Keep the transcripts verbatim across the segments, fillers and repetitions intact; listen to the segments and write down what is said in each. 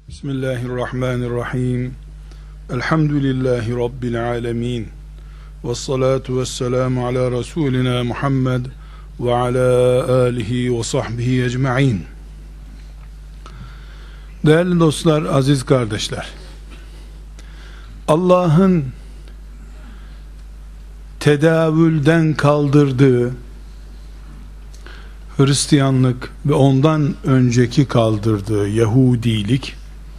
Bismillahirrahmanirrahim. Elhamdülillahi Rabbil alemin. Vessalatu vesselamu ala Resulina Muhammed ve ala alihi ve sahbihi ecma'in. Değerli dostlar, aziz kardeşler, Allah'ın tedavülden kaldırdığı Hristiyanlık ve ondan önceki kaldırdığı Yahudilik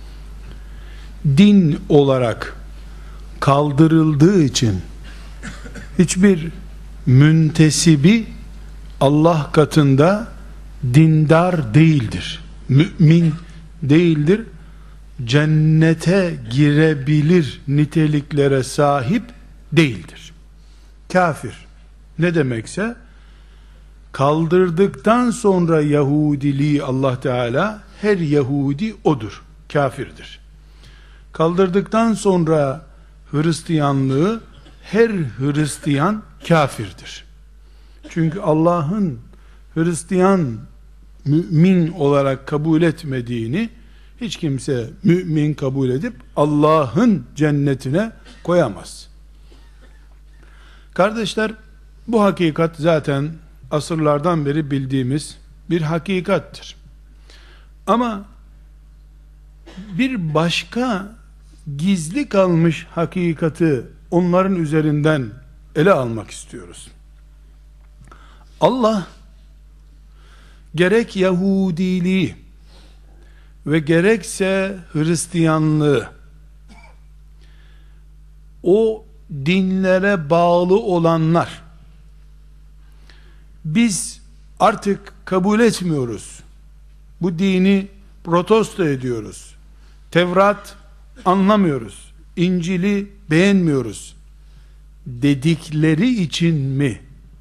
din olarak kaldırıldığı için hiçbir müntesibi Allah katında dindar değildir, mümin değildir, cennete girebilir niteliklere sahip değildir. Kafir ne demekse, kaldırdıktan sonra Yahudiliği Allah Teala, her Yahudi odur, kafirdir. Kaldırdıktan sonra Hristiyanlığı, her Hristiyan kafirdir. Çünkü Allah'ın Hristiyan mümin olarak kabul etmediğini hiç kimse mümin kabul edip Allah'ın cennetine koyamaz. Kardeşler, bu hakikat zaten asırlardan beri bildiğimiz bir hakikattir. Ama bir başka gizli kalmış hakikati onların üzerinden ele almak istiyoruz. Allah gerek Yahudiliği ve gerekse Hristiyanlığı, o dinlere bağlı olanlar, biz artık kabul etmiyoruz, bu dini protesto ediyoruz, Tevrat anlamıyoruz, İncil'i beğenmiyoruz dedikleri için mi,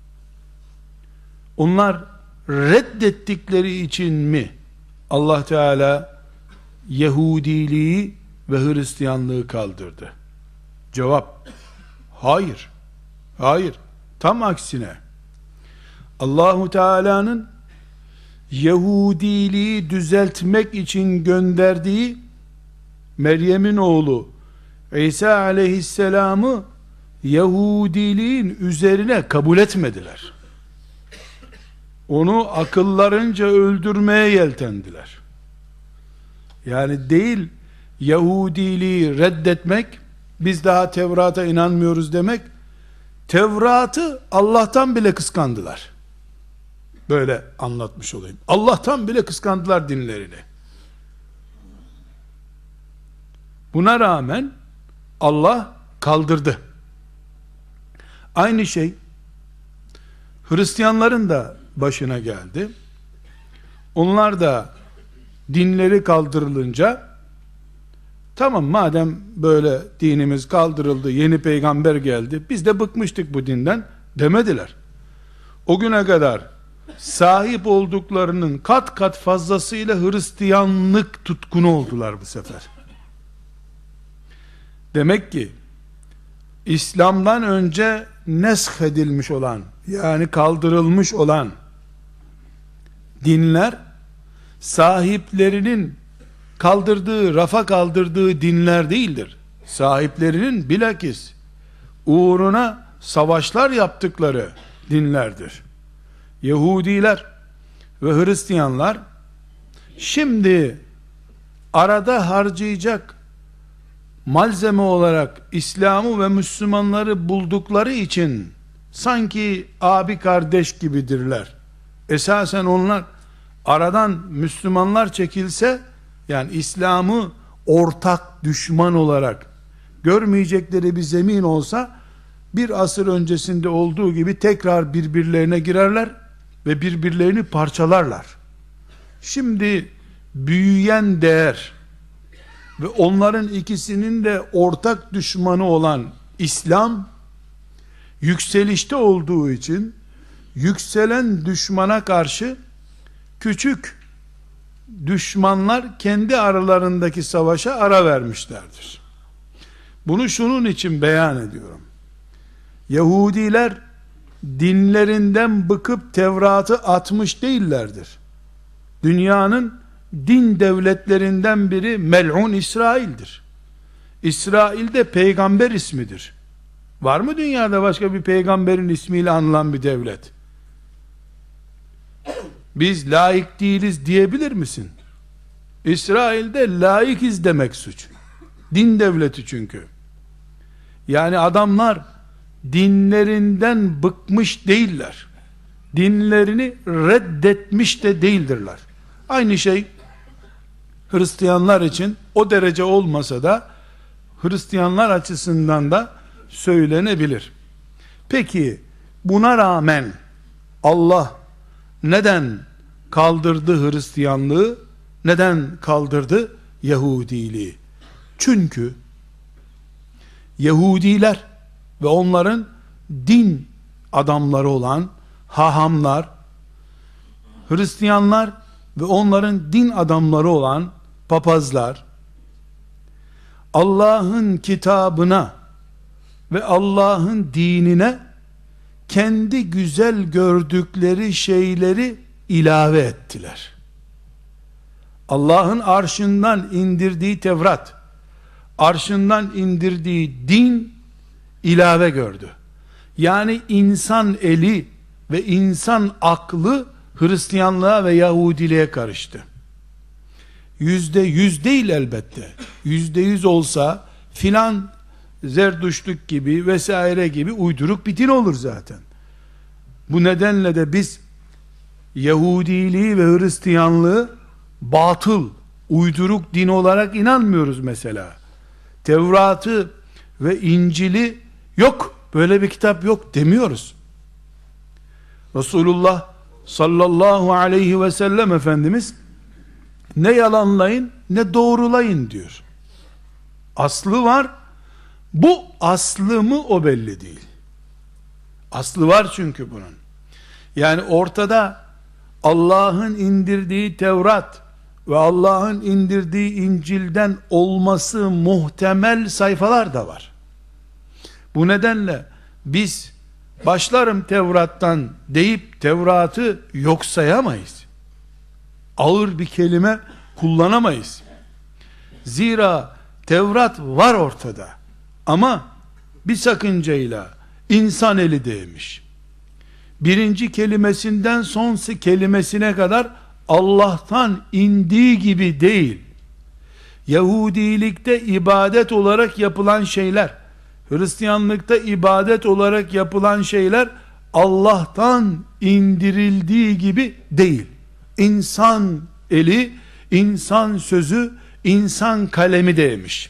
onlar reddettikleri için mi Allah Teala Yahudiliği ve Hristiyanlığı kaldırdı? Cevap: hayır. Hayır. Tam aksine, Allahu Teala'nın Yahudiliği düzeltmek için gönderdiği Meryem'in oğlu İsa aleyhisselamı Yahudiliğin üzerine kabul etmediler. Onu akıllarınca öldürmeye yeltendiler. Yani değil Yahudiliği reddetmek, biz daha Tevrat'a inanmıyoruz demek, Tevrat'ı Allah'tan bile kıskandılar. Böyle anlatmış olayım. Allah'tan bile kıskandılar dinlerini. Buna rağmen Allah kaldırdı. Aynı şey Hristiyanların da başına geldi. Onlar da dinleri kaldırılınca, tamam madem böyle dinimiz kaldırıldı, yeni peygamber geldi, biz de bıkmıştık bu dinden demediler. O güne kadar sahip olduklarının kat kat fazlasıyla Hristiyanlık tutkunu oldular bu sefer. Demek ki İslam'dan önce nesh edilmiş olan, yani kaldırılmış olan dinler, sahiplerinin kaldırdığı, rafa kaldırdığı dinler değildir. Sahiplerinin bilakis uğruna savaşlar yaptıkları dinlerdir. Yahudiler ve Hristiyanlar şimdi arada harcayacak malzeme olarak İslam'ı ve Müslümanları buldukları için sanki abi kardeş gibidirler. Esasen onlar aradan Müslümanlar çekilse, yani İslam'ı ortak düşman olarak görmeyecekleri bir zemin olsa, bir asır öncesinde olduğu gibi tekrar birbirlerine girerler ve birbirlerini parçalarlar. Şimdi büyüyen değer ve onların ikisinin de ortak düşmanı olan İslam yükselişte olduğu için, yükselen düşmana karşı küçük düşmanlar kendi aralarındaki savaşa ara vermişlerdir. Bunu şunun için beyan ediyorum. Yahudiler dinlerinden bıkıp Tevrat'ı atmış değillerdir. Dünyanın din devletlerinden biri mel'un İsrail'dir. İsrail de peygamber ismidir. Var mı dünyada başka bir peygamberin ismiyle anılan bir devlet? Biz layık değiliz diyebilir misin? İsrail'de layıkız demek suç. Din devleti çünkü. Yani adamlar dinlerinden bıkmış değiller. Dinlerini reddetmiş de değildirler. Aynı şey Hristiyanlar için o derece olmasa da Hristiyanlar açısından da söylenebilir. Peki buna rağmen Allah neden kaldırdı Hristiyanlığı? Neden kaldırdı Yahudiliği? Çünkü Yahudiler ve onların din adamları olan hahamlar, Hristiyanlar ve onların din adamları olan papazlar, Allah'ın kitabına ve Allah'ın dinine kendi güzel gördükleri şeyleri ilave ettiler. Allah'ın arşından indirdiği Tevrat, arşından indirdiği din ilave gördü. Yani insan eli ve insan aklı Hristiyanlığa ve Yahudiliğe karıştı. Yüzde yüz değil elbette. Yüzde yüz olsa filan Zerdüştlük gibi vesaire gibi uyduruk bir din olur zaten. Bu nedenle de biz Yahudiliği ve Hristiyanlığı batıl, uyduruk din olarak inanmıyoruz mesela. Tevrat'ı ve İncil'i yok, böyle bir kitap yok demiyoruz. Resulullah sallallahu aleyhi ve sellem Efendimiz ne yalanlayın ne doğrulayın diyor. Aslı var. Bu aslı mı o belli değil. Aslı var çünkü bunun. Yani ortada Allah'ın indirdiği Tevrat ve Allah'ın indirdiği İncil'den olması muhtemel sayfalar da var. Bu nedenle biz başlarım Tevrat'tan deyip Tevrat'ı yok sayamayız. Ağır bir kelime kullanamayız. Zira Tevrat var ortada. Ama bir sakıncayla insan eli değmiş. Birinci kelimesinden son kelimesine kadar Allah'tan indiği gibi değil. Yahudilikte ibadet olarak yapılan şeyler, Hristiyanlıkta ibadet olarak yapılan şeyler Allah'tan indirildiği gibi değil. İnsan eli, insan sözü, insan kalemi değmiş.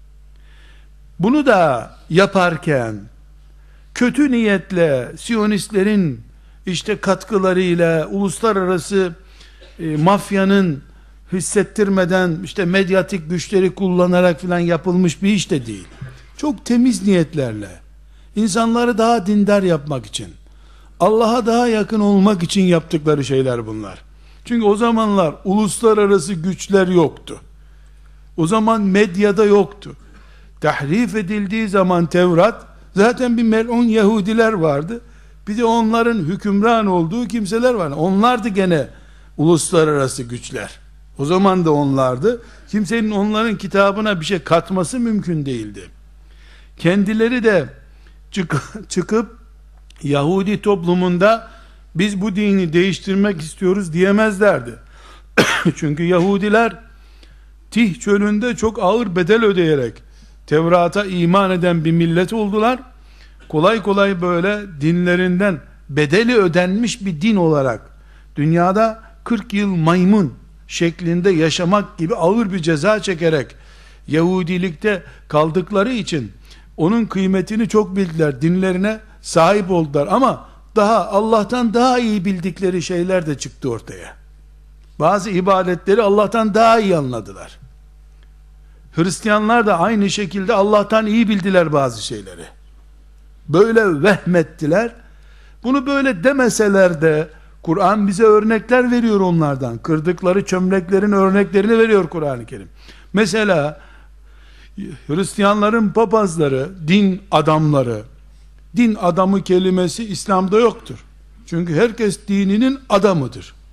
Bunu da yaparken kötü niyetle Siyonistlerin işte katkılarıyla uluslararası e, mafyanın hissettirmeden işte medyatik güçleri kullanarak filan yapılmış bir iş de değil. Çok temiz niyetlerle insanları daha dindar yapmak için, Allah'a daha yakın olmak için yaptıkları şeyler bunlar. Çünkü o zamanlar uluslararası güçler yoktu. O zaman medyada yoktu. Tahrif edildiği zaman Tevrat, zaten bir mel'un Yahudiler vardı. Bir de onların hükümran olduğu kimseler var. Onlardı gene uluslararası güçler. O zaman da onlardı. Kimsenin onların kitabına bir şey katması mümkün değildi. Kendileri de çık çıkıp Yahudi toplumunda biz bu dini değiştirmek istiyoruz diyemezlerdi. Çünkü Yahudiler Tih çölünde çok ağır bedel ödeyerek Tevrat'a iman eden bir millet oldular. Kolay kolay böyle dinlerinden bedeli ödenmiş bir din olarak dünyada kırk yıl maymun şeklinde yaşamak gibi ağır bir ceza çekerek Yahudilikte kaldıkları için onun kıymetini çok bildiler. Dinlerine sahip oldular ama daha Allah'tan daha iyi bildikleri şeyler de çıktı ortaya. Bazı ibadetleri Allah'tan daha iyi anladılar. Hristiyanlar da aynı şekilde Allah'tan iyi bildiler bazı şeyleri. Böyle vehmettiler. Bunu böyle demeseler de Kur'an bize örnekler veriyor onlardan. Kırdıkları çömleklerin örneklerini veriyor Kur'an-ı Kerim. Mesela Hristiyanların papazları, din adamları, din adamı kelimesi İslam'da yoktur. Çünkü herkes dininin adamıdır.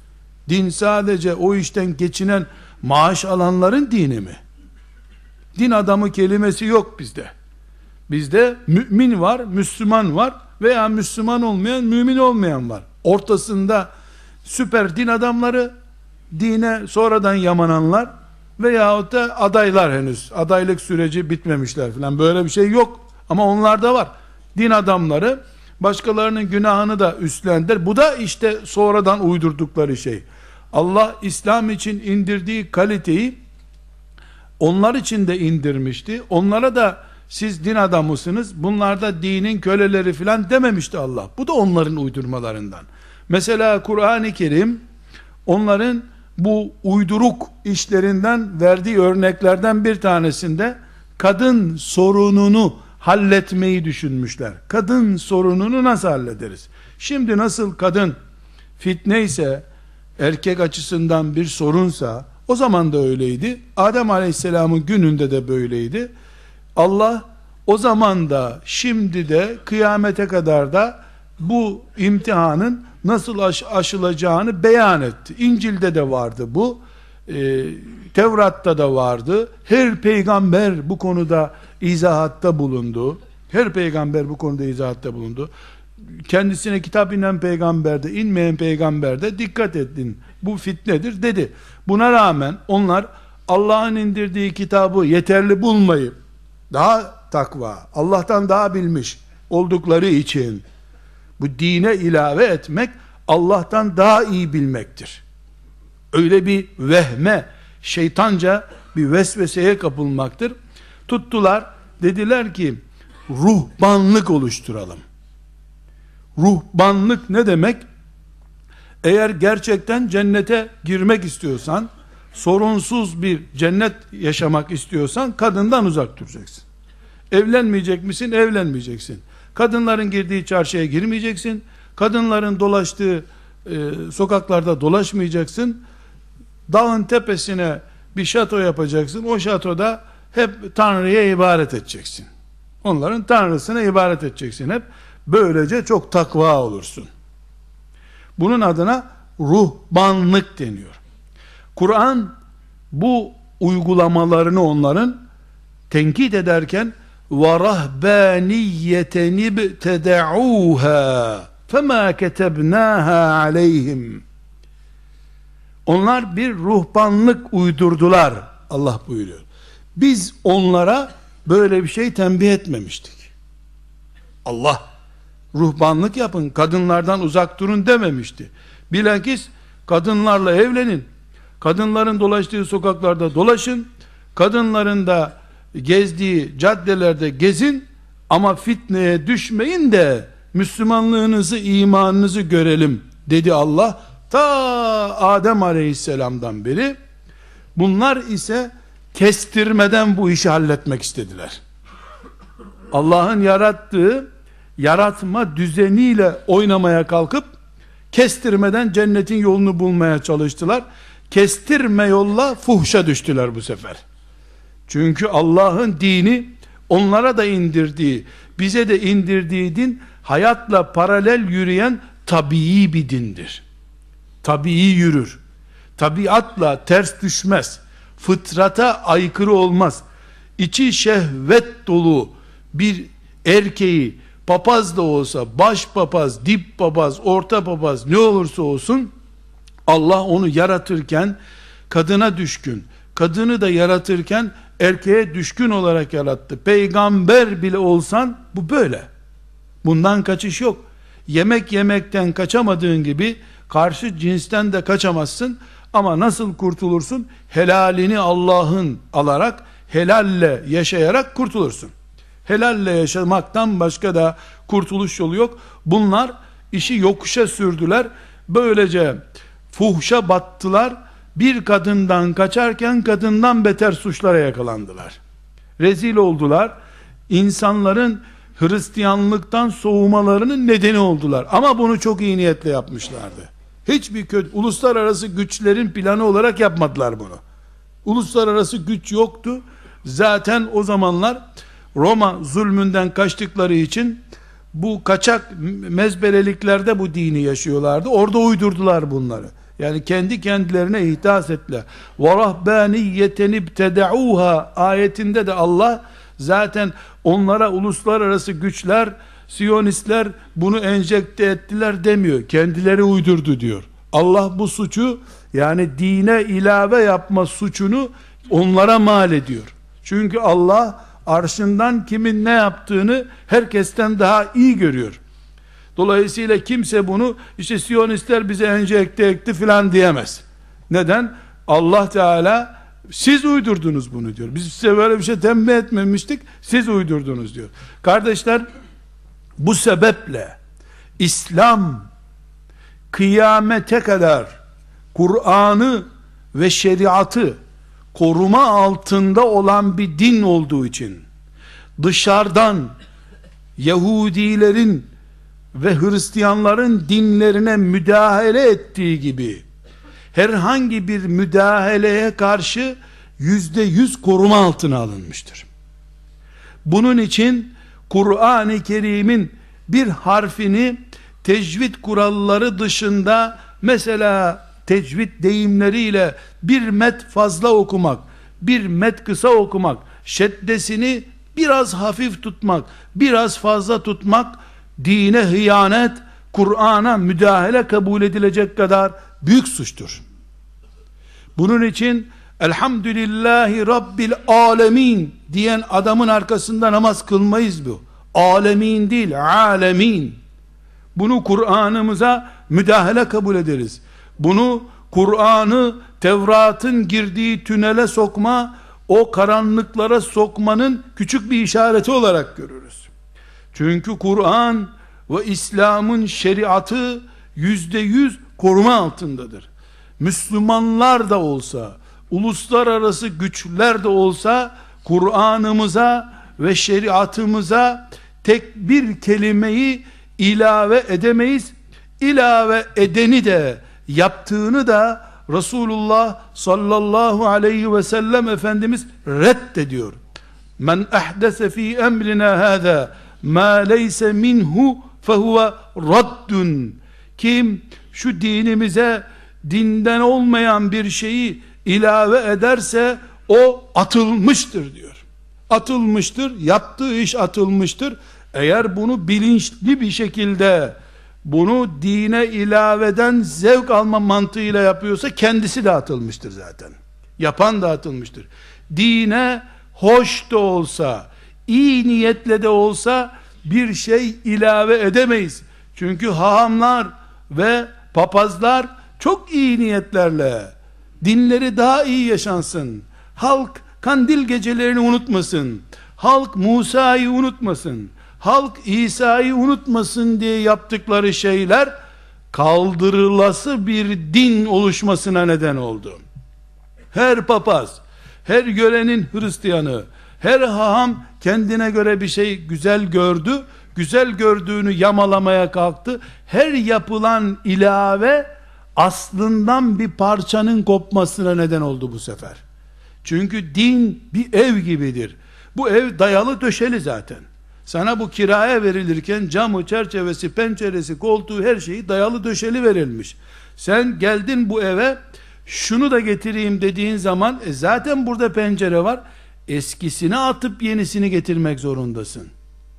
Din sadece o işten geçinen, maaş alanların dini mi? Din adamı kelimesi yok bizde. Bizde mümin var, Müslüman var veya Müslüman olmayan, mümin olmayan var. Ortasında süper din adamları, dine sonradan yamananlar veyahut da adaylar, henüz adaylık süreci bitmemişler falan, böyle bir şey yok. Ama onlarda var. Din adamları başkalarının günahını da üstlendir. Bu da işte sonradan uydurdukları şey. Allah İslam için indirdiği kaliteyi onlar için de indirmişti. Onlara da siz din adamısınız, bunlar da dinin köleleri filan dememişti Allah. Bu da onların uydurmalarından. Mesela Kur'an-ı Kerim onların bu uyduruk işlerinden verdiği örneklerden bir tanesinde kadın sorununu halletmeyi düşünmüşler. Kadın sorununu nasıl hallederiz? Şimdi nasıl kadın fitne ise, erkek açısından bir sorunsa, o zaman da öyleydi. Adem Aleyhisselam'ın gününde de böyleydi. Allah o zaman da, şimdi de, kıyamete kadar da bu imtihanın nasıl aş- aşılacağını beyan etti. İncil'de de vardı bu. Ee, Tevrat'ta da vardı. Her peygamber bu konuda izahatta bulundu. Her peygamber bu konuda izahatta bulundu. Kendisine kitap inen peygamberde, inmeyen peygamberde dikkat edin, bu fitnedir dedi. Buna rağmen onlar Allah'ın indirdiği kitabı yeterli bulmayıp, daha takva, Allah'tan daha bilmiş oldukları için bu dine ilave etmek, Allah'tan daha iyi bilmektir. Öyle bir vehme, şeytanca bir vesveseye kapılmaktır. Tuttular, dediler ki ruhbanlık oluşturalım. Ruhbanlık ne demek? Eğer gerçekten cennete girmek istiyorsan, sorunsuz bir cennet yaşamak istiyorsan, kadından uzak duracaksın. Evlenmeyecek misin? Evlenmeyeceksin. Kadınların girdiği çarşıya girmeyeceksin. Kadınların dolaştığı e, sokaklarda dolaşmayacaksın. Dağın tepesine bir şato yapacaksın. O şatoda hep Tanrı'ya ibadet edeceksin. Onların Tanrısına ibadet edeceksin hep. Böylece çok takva olursun. Bunun adına ruhbanlık deniyor. Kur'an bu uygulamalarını onların tenkit ederken وَرَهْبَانِيَّةً ابْتَدَعُوهَا فَمَا كَتَبْنَاهَا عَلَيْهِمْ. Onlar bir ruhbanlık uydurdular, Allah buyuruyor. Biz onlara böyle bir şey tembih etmemiştik. Allah ruhbanlık yapın, kadınlardan uzak durun dememişti. Bilakis kadınlarla evlenin, kadınların dolaştığı sokaklarda dolaşın, kadınların da gezdiği caddelerde gezin, ama fitneye düşmeyin de Müslümanlığınızı, imanınızı görelim dedi Allah. Ta Adem Aleyhisselam'dan beri. Bunlar ise kestirmeden bu işi halletmek istediler. Allah'ın yarattığı yaratma düzeniyle oynamaya kalkıp kestirmeden cennetin yolunu bulmaya çalıştılar. Kestirme yolla fuhşa düştüler bu sefer. Çünkü Allah'ın dini, onlara da indirdiği, bize de indirdiği din, hayatla paralel yürüyen tabii bir dindir. Tabii yürür. Tabiatla ters düşmez. Fıtrata aykırı olmaz. İçi şehvet dolu bir erkeği, papaz da olsa, baş papaz, dip papaz, orta papaz, ne olursa olsun, Allah onu yaratırken kadına düşkün, kadını da yaratırken erkeğe düşkün olarak yarattı. Peygamber bile olsan bu böyle. Bundan kaçış yok. Yemek yemekten kaçamadığın gibi karşı cinsten de kaçamazsın. Ama nasıl kurtulursun? Helalini Allah'ın alarak, helalle yaşayarak kurtulursun. Helalle yaşamaktan başka da kurtuluş yolu yok. Bunlar işi yokuşa sürdüler. Böylece fuhşa battılar. Bir kadından kaçarken kadından beter suçlara yakalandılar. Rezil oldular. İnsanların Hristiyanlıktan soğumalarının nedeni oldular. Ama bunu çok iyi niyetle yapmışlardı. Hiçbir kötü, uluslararası güçlerin planı olarak yapmadılar bunu. Uluslararası güç yoktu. Zaten o zamanlar Roma zulmünden kaçtıkları için bu kaçak mezbereliklerde bu dini yaşıyorlardı. Orada uydurdular bunları. Yani kendi kendilerine ihdas ettiler. Ve rahbaniyeten ibtedauha ayetinde de Allah zaten onlara uluslararası güçler, Siyonistler bunu enjekte ettiler demiyor. Kendileri uydurdu diyor. Allah bu suçu, yani dine ilave yapma suçunu onlara mal ediyor. Çünkü Allah arşından kimin ne yaptığını herkesten daha iyi görüyor. Dolayısıyla kimse bunu işte Siyonistler bize enjekte etti filan diyemez. Neden? Allah Teala siz uydurdunuz bunu diyor. Biz size böyle bir şey tembih etmemiştik, siz uydurdunuz diyor. Kardeşler, bu sebeple İslam kıyamete kadar Kur'an'ı ve şeriatı koruma altında olan bir din olduğu için dışarıdan Yahudilerin ve Hristiyanların dinlerine müdahale ettiği gibi herhangi bir müdahaleye karşı yüzde yüz koruma altına alınmıştır. Bunun için Kur'an-ı Kerim'in bir harfini tecvid kuralları dışında, mesela tecvid deyimleriyle bir met fazla okumak, bir met kısa okumak, şeddesini biraz hafif tutmak, biraz fazla tutmak, dine hıyanet, Kur'an'a müdahale kabul edilecek kadar büyük suçtur. Bunun için elhamdülillahi Rabbil alemin diyen adamın arkasında namaz kılmayız bu. Alemin değil, alemin. Bunu Kur'an'ımıza müdahale kabul ederiz. Bunu Kur'an'ı Tevrat'ın girdiği tünele sokma, o karanlıklara sokmanın küçük bir işareti olarak görürüz. Çünkü Kur'an ve İslam'ın şeriatı yüzde yüz koruma altındadır. Müslümanlar da olsa, uluslararası güçler de olsa, Kur'an'ımıza ve şeriatımıza tek bir kelimeyi ilave edemeyiz. İlave edeni de, yaptığını da Resulullah sallallahu aleyhi ve sellem Efendimiz reddediyor. Men ahdese fi emrina hâzâ ma leyse minhu fehuve raddun. Kim şu dinimize dinden olmayan bir şeyi ilave ederse o atılmıştır diyor. Atılmıştır, yaptığı iş atılmıştır. Eğer bunu bilinçli bir şekilde, bunu dine ilaveden zevk alma mantığıyla yapıyorsa kendisi de atılmıştır zaten. Yapan da atılmıştır. Dine hoş da olsa, iyi niyetle de olsa bir şey ilave edemeyiz. Çünkü hahamlar ve papazlar çok iyi niyetlerle dinleri daha iyi yaşansın, halk kandil gecelerini unutmasın, halk Musa'yı unutmasın, halk İsa'yı unutmasın diye yaptıkları şeyler kaldırılası bir din oluşmasına neden oldu. Her papaz, her görenin Hristiyanı, her haham kendine göre bir şey güzel gördü, güzel gördüğünü yamalamaya kalktı. Her yapılan ilave aslından bir parçanın kopmasına neden oldu bu sefer. Çünkü din bir ev gibidir. Bu ev dayalı döşeli zaten. Sana bu kiraya verilirken camı, çerçevesi, penceresi, koltuğu, her şeyi dayalı döşeli verilmiş. Sen geldin bu eve, şunu da getireyim dediğin zaman e zaten burada pencere var, eskisini atıp yenisini getirmek zorundasın.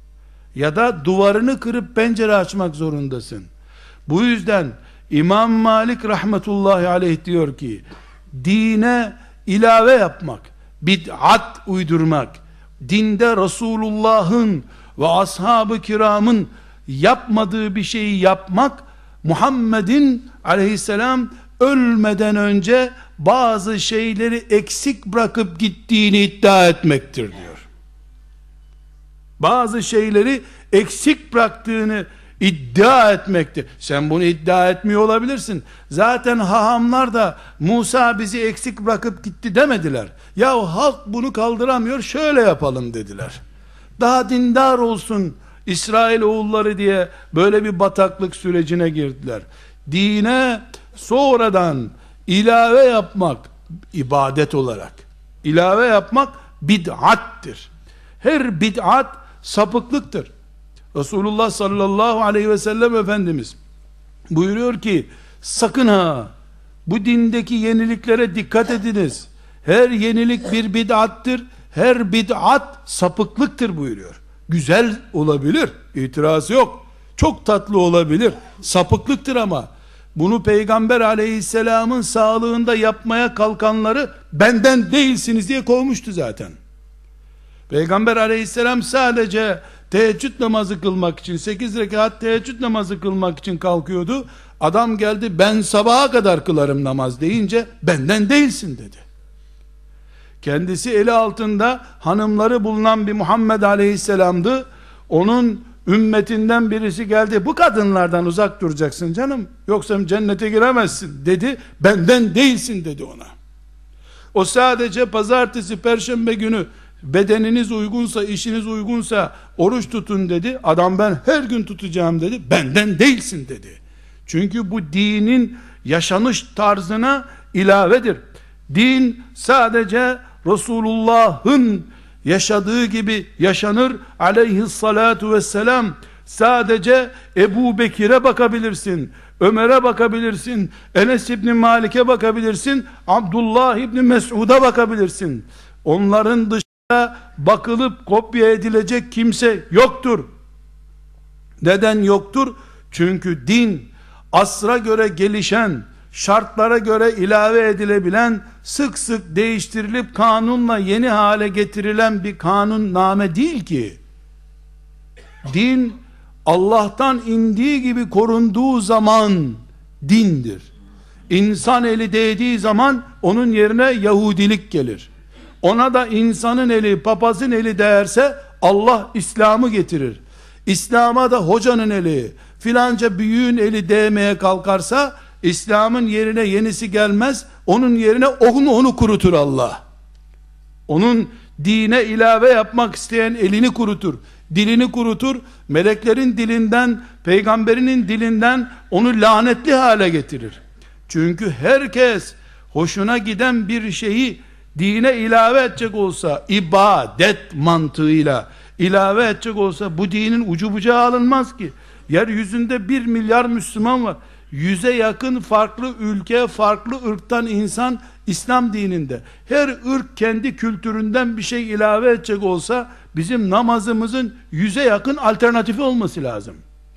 Ya da duvarını kırıp pencere açmak zorundasın. Bu yüzden İmam Malik rahmetullahi aleyh diyor ki, dine ilave yapmak, bid'at uydurmak, dinde Resulullah'ın ve ashab-ı kiramın yapmadığı bir şeyi yapmak, Muhammed'in aleyhisselam ölmeden önce bazı şeyleri eksik bırakıp gittiğini iddia etmektir diyor. Bazı şeyleri eksik bıraktığını iddia etmektir. Sen bunu iddia etmiyor olabilirsin. Zaten hahamlar da Musa bizi eksik bırakıp gitti demediler. Ya halk bunu kaldıramıyor, şöyle yapalım dediler. Daha dindar olsun İsrail oğulları diye böyle bir bataklık sürecine girdiler. Dine sonradan ilave yapmak ibadet olarak, ilave yapmak bid'attir. Her bid'at sapıklıktır. Resulullah sallallahu aleyhi ve sellem Efendimiz buyuruyor ki, sakın ha Bu dindeki yeniliklere dikkat ediniz. Her yenilik bir bid'attır. Her bid'at sapıklıktır buyuruyor. Güzel olabilir, itiraz yok. Çok tatlı olabilir, sapıklıktır ama bunu Peygamber aleyhisselamın sağlığında yapmaya kalkanları benden değilsiniz diye kovmuştu zaten. Peygamber aleyhisselam sadece teheccüd namazı kılmak için, sekiz rekat teheccüd namazı kılmak için kalkıyordu. Adam geldi, ben sabaha kadar kılarım namaz deyince benden değilsin dedi. Kendisi eli altında hanımları bulunan bir Muhammed aleyhisselamdı. Onun ümmetinden birisi geldi, bu kadınlardan uzak duracaksın canım, yoksa cennete giremezsin dedi. Benden değilsin dedi ona. O sadece pazartesi, perşembe günü bedeniniz uygunsa, işiniz uygunsa oruç tutun dedi. Adam ben her gün tutacağım dedi. Benden değilsin dedi. Çünkü bu dinin yaşanış tarzına ilavedir. Din sadece Resulullah'ın yaşadığı gibi yaşanır aleyhissalatu vesselam. Sadece Ebu Bekir'e bakabilirsin, Ömer'e bakabilirsin, Enes İbni Malik'e bakabilirsin, Abdullah İbni Mes'ud'a bakabilirsin. Onların dışında bakılıp kopya edilecek kimse yoktur. Neden yoktur? Çünkü din asra göre gelişen, şartlara göre ilave edilebilen, sık sık değiştirilip kanunla yeni hale getirilen bir kanunname değil ki. Din Allah'tan indiği gibi korunduğu zaman dindir. İnsan eli değdiği zaman onun yerine Yahudilik gelir. Ona da insanın eli, papazın eli değerse Allah İslam'ı getirir. İslam'a da hocanın eli, filanca büyüğün eli değmeye kalkarsa İslam'ın yerine yenisi gelmez. Onun yerine onu onu kurutur Allah. Onun dine ilave yapmak isteyen elini kurutur, dilini kurutur. Meleklerin dilinden, peygamberinin dilinden onu lanetli hale getirir. Çünkü herkes hoşuna giden bir şeyi dine ilave edecek olsa, ibadet mantığıyla ilave edecek olsa bu dinin ucu bucağı alınmaz ki. Yeryüzünde bir milyar Müslüman var. Yüze yakın farklı ülke, farklı ırktan insan İslam dininde. Her ırk kendi kültüründen bir şey ilave edecek olsa bizim namazımızın yüze yakın alternatifi olması lazım.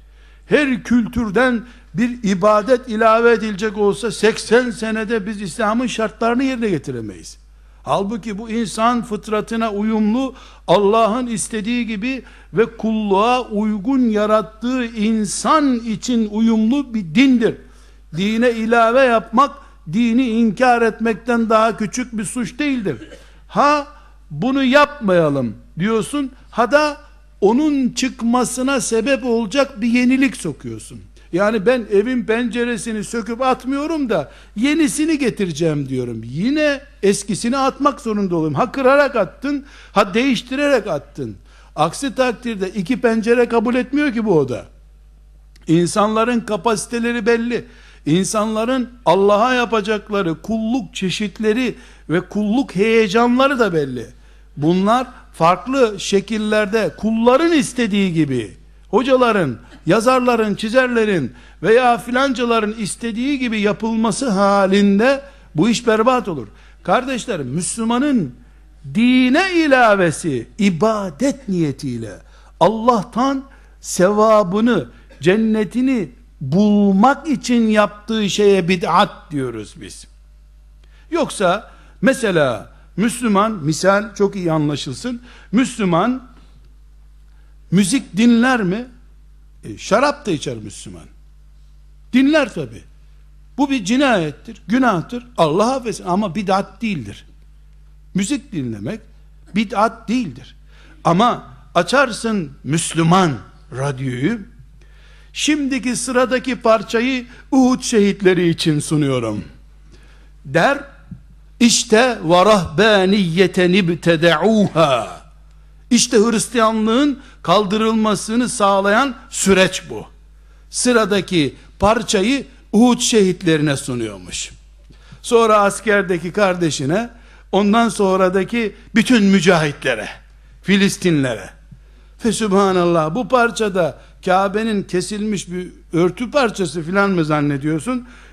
Her kültürden bir ibadet ilave edilecek olsa seksen senede biz İslam'ın şartlarını yerine getiremeyiz. Halbuki bu insan fıtratına uyumlu, Allah'ın istediği gibi ve kulluğa uygun yarattığı insan için uyumlu bir dindir. Dine ilave yapmak, dini inkar etmekten daha küçük bir suç değildir. Ha bunu yapmayalım diyorsun, ha da onun çıkmasına sebep olacak bir yenilik sokuyorsun. Yani ben evin penceresini söküp atmıyorum da yenisini getireceğim diyorum. Yine eskisini atmak zorunda oluyorum. Ha kırarak attın, ha değiştirerek attın. Aksi takdirde iki pencere kabul etmiyor ki bu oda. İnsanların kapasiteleri belli. İnsanların Allah'a yapacakları kulluk çeşitleri ve kulluk heyecanları da belli. Bunlar farklı şekillerde kulların istediği gibi, hocaların, yazarların, çizerlerin veya filancaların istediği gibi yapılması halinde bu iş berbat olur. Kardeşlerim, Müslümanın dine ilavesi ibadet niyetiyle Allah'tan sevabını, cennetini bulmak için yaptığı şeye bid'at diyoruz biz. Yoksa mesela Müslüman, misal çok iyi anlaşılsın, Müslüman müzik dinler mi? E, şarap da içer Müslüman. Dinler tabi. Bu bir cinayettir, günahtır. Allah affetsin ama bid'at değildir. Müzik dinlemek bid'at değildir. Ama açarsın Müslüman radyoyu, şimdiki sıradaki parçayı Uhud şehitleri için sunuyorum der, işte ve rahbaniyeten ibteda'uha, İşte Hristiyanlığın kaldırılmasını sağlayan süreç bu. Sıradaki parçayı Uhud şehitlerine sunuyormuş. Sonra askerdeki kardeşine, ondan sonradaki bütün mücahitlere, Filistinlere. Fe subhanallah, bu parçada Kabe'nin kesilmiş bir örtü parçası filan mı zannediyorsun?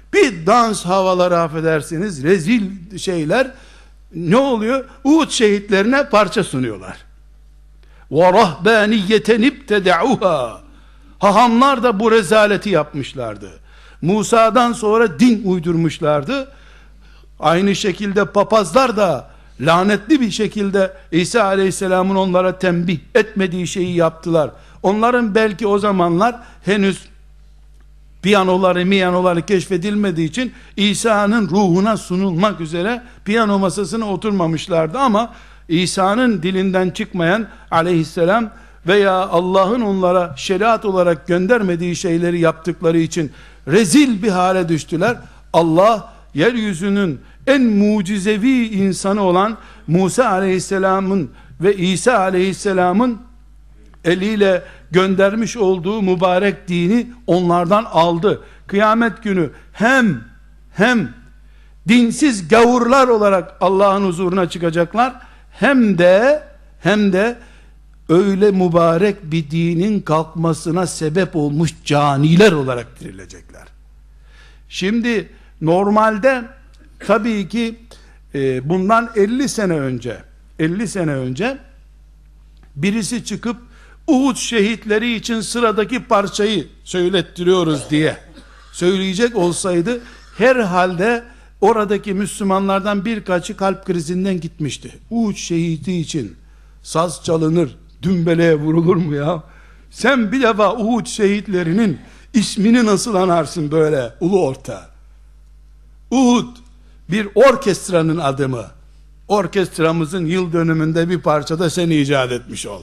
Bir dans havaları, affedersiniz, rezil şeyler. Ne oluyor? Uhud şehitlerine parça sunuyorlar. وَرَهْبَانِيَّةً اِبْتَدَعُوهَا. Hahamlar da bu rezaleti yapmışlardı. Musa'dan sonra din uydurmuşlardı. Aynı şekilde papazlar da lanetli bir şekilde İsa Aleyhisselam'ın onlara tembih etmediği şeyi yaptılar. Onların belki o zamanlar henüz piyanoları, miyanoları keşfedilmediği için İsa'nın ruhuna sunulmak üzere piyano masasına oturmamışlardı, ama İsa'nın dilinden çıkmayan aleyhisselam veya Allah'ın onlara şeriat olarak göndermediği şeyleri yaptıkları için rezil bir hale düştüler. Allah yeryüzünün en mucizevi insanı olan Musa aleyhisselamın ve İsa aleyhisselamın eliyle göndermiş olduğu mübarek dini onlardan aldı. Kıyamet günü hem hem dinsiz gavurlar olarak Allah'ın huzuruna çıkacaklar, hem de hem de öyle mübarek bir dinin kalkmasına sebep olmuş caniler olarak dirilecekler. Şimdi normalde tabii ki e, bundan elli sene önce elli sene önce birisi çıkıp Uhud şehitleri için sıradaki parçayı söylettiriyoruz diye söyleyecek olsaydı, herhalde oradaki Müslümanlardan birkaçı kalp krizinden gitmişti. Uhud şehidi için saz çalınır, dümbeleye vurulur mu ya? Sen bir defa Uhud şehitlerinin ismini nasıl anarsın böyle ulu orta? Uhud bir orkestranın adı mı? Orkestramızın yıl dönümünde bir parçada sen icat etmiş ol.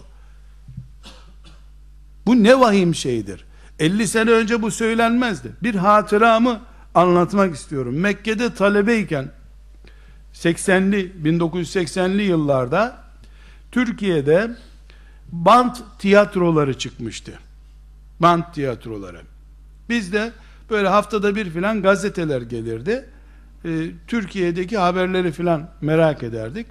Bu ne vahim şeydir. elli sene önce bu söylenmezdi. Bir hatıramı anlatmak istiyorum. Mekke'de talebeyken seksenli bin dokuz yüz seksenli yıllarda Türkiye'de band tiyatroları çıkmıştı. Band tiyatroları. Bizde böyle haftada bir filan gazeteler gelirdi. Ee, Türkiye'deki haberleri filan merak ederdik.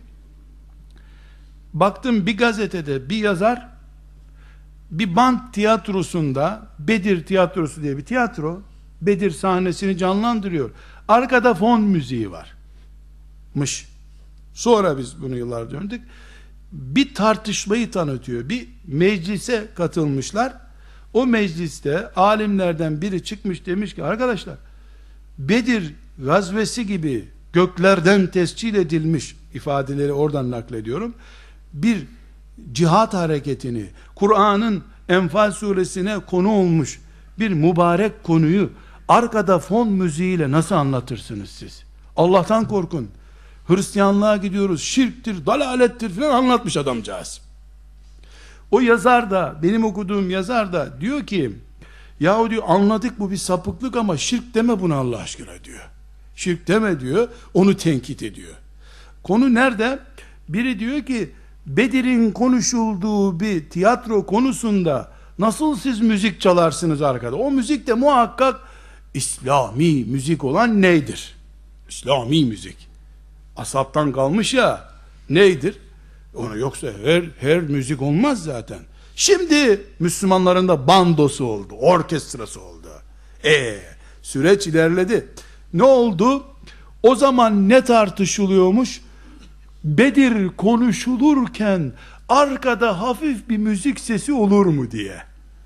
Baktım bir gazetede bir yazar bir band tiyatrosunda, Bedir tiyatrosu diye bir tiyatro, Bedir sahnesini canlandırıyor. Arkada fon müziği varmış. Sonra biz bunu yıllar döndük. Bir tartışmayı tanıtıyor. Bir meclise katılmışlar. O mecliste alimlerden biri çıkmış, demiş ki arkadaşlar, Bedir gazvesi gibi göklerden tescil edilmiş, ifadeleri oradan naklediyorum, bir cihat hareketini, Kur'an'ın Enfal suresine konu olmuş bir mübarek konuyu arkada fon müziğiyle nasıl anlatırsınız siz? Allah'tan korkun. Hristiyanlığa gidiyoruz, şirktir, dalalettir falan anlatmış adamcağız. O yazar da, benim okuduğum yazar da diyor ki, yahu diyor, anladık bu bir sapıklık ama şirk deme buna Allah aşkına diyor. Şirk deme diyor, onu tenkit ediyor. Konu nerede? Biri diyor ki, Bedir'in konuşulduğu bir tiyatro konusunda nasıl siz müzik çalarsınız arkada? O müzik de muhakkak İslami müzik olan neydir? İslami müzik. Asaptan kalmış ya, neydir? Onu yoksa her, her müzik olmaz zaten. Şimdi Müslümanların da bandosu oldu, orkestrası oldu. E süreç ilerledi. Ne oldu? O zaman ne tartışılıyormuş? Bedir konuşulurken arkada hafif bir müzik sesi olur mu diye.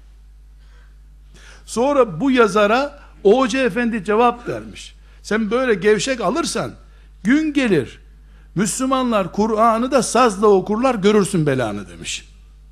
Sonra bu yazara o Hoca Efendi cevap vermiş. Sen böyle gevşek alırsan gün gelir Müslümanlar Kur'an'ı da sazla okurlar, görürsün belanı demiş.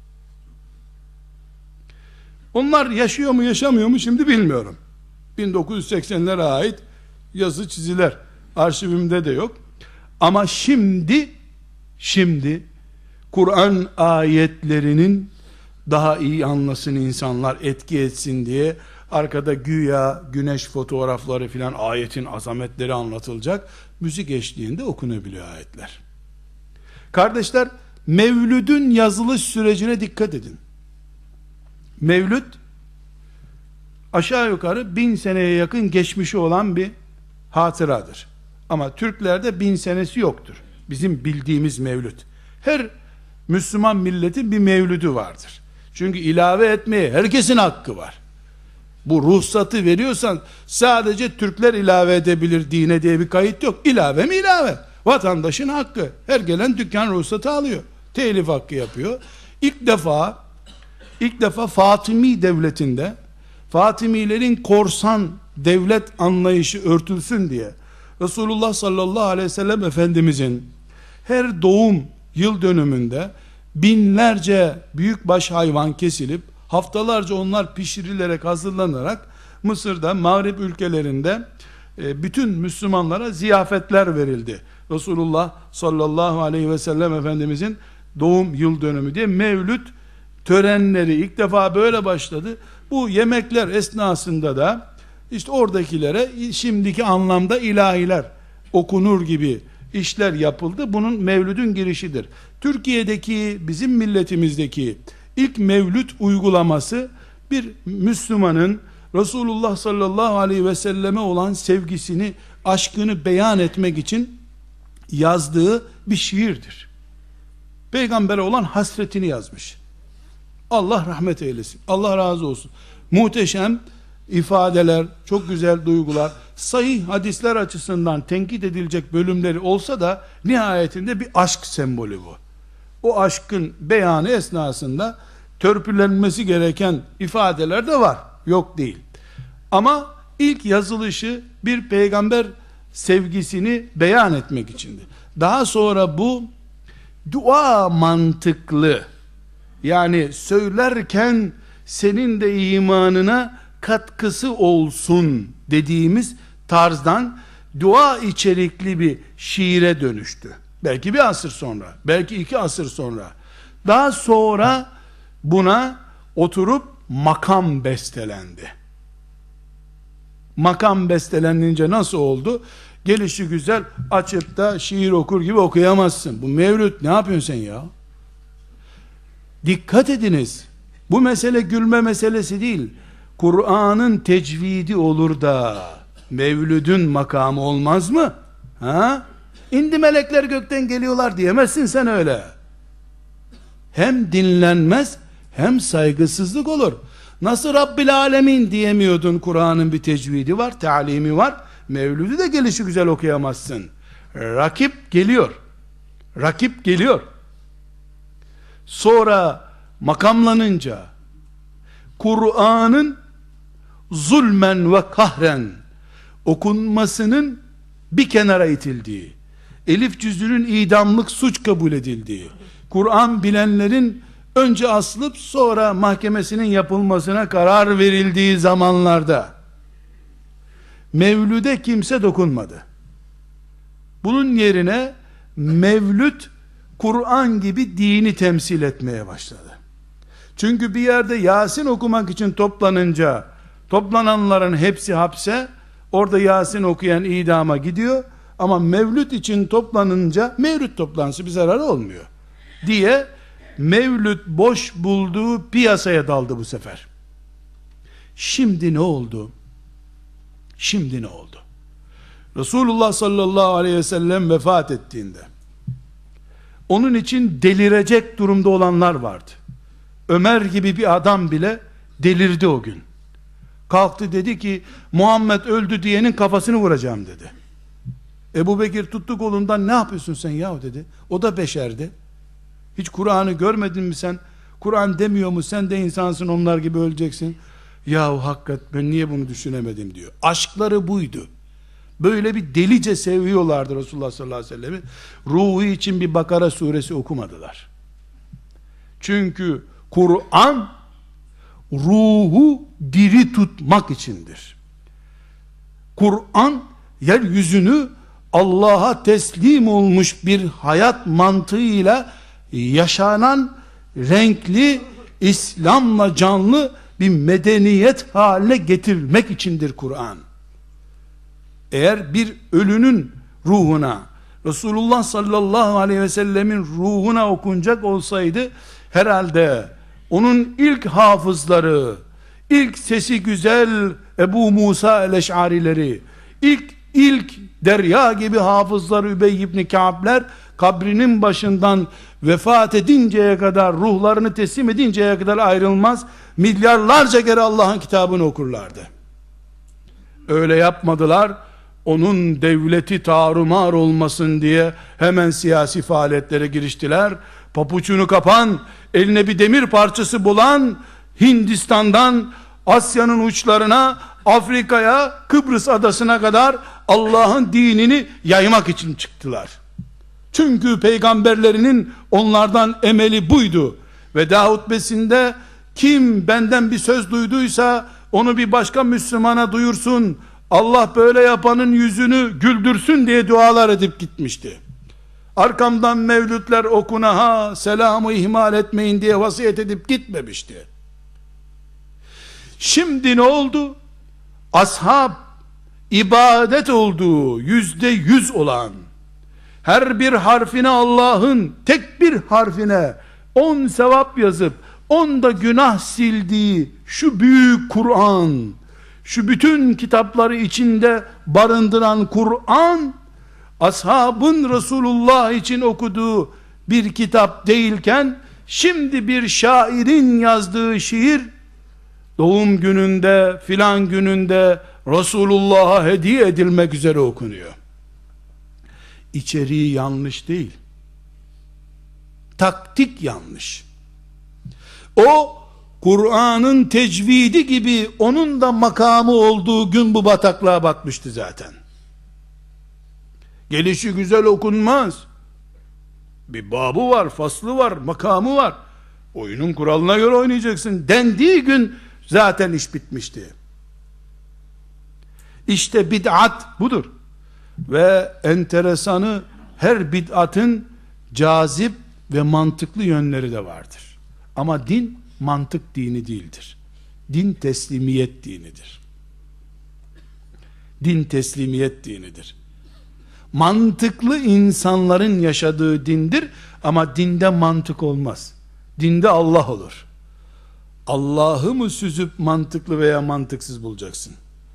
Onlar yaşıyor mu yaşamıyor mu şimdi bilmiyorum. bin dokuz yüz seksenlere ait yazı çiziler arşivimde de yok. Ama şimdi şimdi Kur'an ayetlerinin daha iyi anlasın insanlar, etki etsin diye arkada güya güneş fotoğrafları filan, ayetin azametleri anlatılacak, müzik eşliğinde okunabiliyor ayetler. Kardeşler, Mevlüd'ün yazılış sürecine dikkat edin. Mevlüd aşağı yukarı bin seneye yakın geçmişi olan bir hatıradır. Ama Türklerde bin senesi yoktur. Bizim bildiğimiz mevlüt. Her Müslüman milletin bir mevlüdü vardır. Çünkü ilave etmeye herkesin hakkı var. Bu ruhsatı veriyorsan sadece Türkler ilave edebilir dine diye bir kayıt yok. İlave mi ilave? Vatandaşın hakkı. Her gelen dükkan ruhsatı alıyor. Telif hakkı yapıyor. İlk defa ilk defa Fatimi devletinde Fatimilerin korsan devlet anlayışı örtülsün diye Resulullah sallallahu aleyhi ve sellem Efendimizin her doğum yıl dönümünde binlerce büyükbaş hayvan kesilip haftalarca onlar pişirilerek hazırlanarak Mısır'da, Mağrip ülkelerinde bütün Müslümanlara ziyafetler verildi. Resulullah sallallahu aleyhi ve sellem Efendimizin doğum yıl dönümü diye mevlüt törenleri ilk defa böyle başladı. Bu yemekler esnasında da işte oradakilere şimdiki anlamda ilahiler okunur gibi işler yapıldı. Bunun mevlüdün girişidir. Türkiye'deki, bizim milletimizdeki ilk mevlüt uygulaması bir Müslümanın Resulullah sallallahu aleyhi ve selleme olan sevgisini, aşkını beyan etmek için yazdığı bir şiirdir. Peygambere olan hasretini yazmış. Allah rahmet eylesin. Allah razı olsun. Muhteşem ifadeler, çok güzel duygular, sahih hadisler açısından tenkit edilecek bölümleri olsa da nihayetinde bir aşk sembolü bu. O aşkın beyanı esnasında törpülenmesi gereken ifadeler de var. Yok değil. Ama ilk yazılışı bir peygamber sevgisini beyan etmek içindi. Daha sonra bu dua mantıklı, yani söylerken senin de imanına katkısı olsun dediğimiz tarzdan dua içerikli bir şiire dönüştü. Belki bir asır sonra, belki iki asır sonra. Daha sonra buna oturup makam bestelendi. Makam bestelenince nasıl oldu? Gelişi güzel açıp da şiir okur gibi okuyamazsın. Bu mevlüt, ne yapıyorsun sen ya? Dikkat ediniz. Bu mesele gülme meselesi değil. Kur'an'ın tecvidi olur da mevlüdün makamı olmaz mı? Ha? İndi melekler gökten geliyorlar diyemezsin sen öyle. Hem dinlenmez hem saygısızlık olur. Nasıl Rabbil Alemin diyemiyordun, Kur'an'ın bir tecvidi var, talimi var. Mevlüdü de gelişi güzel okuyamazsın. Rakip geliyor. Rakip geliyor. Sonra makamlanınca Kur'an'ın zulmen ve kahren okunmasının bir kenara itildiği, elif cüzünün idamlık suç kabul edildiği, Kur'an bilenlerin önce asılıp sonra mahkemesinin yapılmasına karar verildiği zamanlarda mevlüde kimse dokunmadı. Bunun yerine mevlüt Kur'an gibi dini temsil etmeye başladı. Çünkü bir yerde Yasin okumak için toplanınca toplananların hepsi hapse, orada Yasin okuyan idama gidiyor, ama mevlüt için toplanınca mevlüt toplantısı bir zararı olmuyor diye mevlüt boş bulduğu piyasaya daldı bu sefer. Şimdi ne oldu? Şimdi ne oldu? Resulullah sallallahu aleyhi ve sellem vefat ettiğinde onun için delirecek durumda olanlar vardı. Ömer gibi bir adam bile delirdi o gün. Kalktı dedi ki Muhammed öldü diyenin kafasını vuracağım dedi. Ebu Bekir tuttu kolundan, ne yapıyorsun sen yahu dedi. O da beşerdi. Hiç Kur'an'ı görmedin mi sen? Kur'an demiyor mu sen de insansın, onlar gibi öleceksin. Yahu hakikat ben niye bunu düşünemedim diyor. Aşkları buydu. Böyle bir delice seviyorlardı Resulullah sallallahu aleyhi ve sellem'i. Ruhu için bir Bakara suresi okumadılar. Çünkü Kur'an ruhu diri tutmak içindir. Kur'an yeryüzünü Allah'a teslim olmuş bir hayat mantığıyla yaşanan renkli, İslam'la canlı bir medeniyet haline getirmek içindir Kur'an. Eğer bir ölünün ruhuna, Resulullah sallallahu aleyhi ve sellemin ruhuna okunacak olsaydı, herhalde onun ilk hafızları, ilk sesi güzel Ebu Musa el-Eş'arileri, ilk İlk derya gibi hafızlar Übey ibn Ka'b'ler kabrinin başından vefat edinceye kadar, ruhlarını teslim edinceye kadar ayrılmaz, milyarlarca kere Allah'ın kitabını okurlardı. Öyle yapmadılar. Onun devleti tarumar olmasın diye hemen siyasi faaliyetlere giriştiler. Papuçunu kapan, eline bir demir parçası bulan, Hindistan'dan Asya'nın uçlarına, Afrika'ya, Kıbrıs adasına kadar Allah'ın dinini yaymak için çıktılar. Çünkü peygamberlerinin onlardan emeli buydu. Veda hutbesinde kim benden bir söz duyduysa onu bir başka Müslümana duyursun, Allah böyle yapanın yüzünü güldürsün diye dualar edip gitmişti. Arkamdan mevlütler okuna ha selamı ihmal etmeyin diye vasiyet edip gitmemişti. Şimdi ne oldu? Ashab ibadet olduğu yüzde yüz olan, her bir harfine Allah'ın tek bir harfine on sevap yazıp on da günah sildiği şu büyük Kur'an, şu bütün kitapları içinde barındıran Kur'an, ashabın Resulullah için okuduğu bir kitap değilken, şimdi bir şairin yazdığı şiir, doğum gününde filan gününde Resulullah'a hediye edilmek üzere okunuyor. İçeriği yanlış değil, taktik yanlış. O Kur'an'ın tecvidi gibi onun da makamı olduğu gün bu bataklığa batmıştı zaten. Gelişi güzel okunmaz. Bir babı var, faslı var, makamı var. Oyunun kuralına göre oynayacaksın dendiği gün zaten iş bitmişti. İşte bid'at budur. Ve enteresanı, her bid'atın cazip ve mantıklı yönleri de vardır. Ama din mantık dini değildir. Din teslimiyet dinidir. Din teslimiyet dinidir. Mantıklı insanların yaşadığı dindir ama dinde mantık olmaz. Dinde Allah olur. Allah'ı mı süzüp mantıklı veya mantıksız bulacaksın?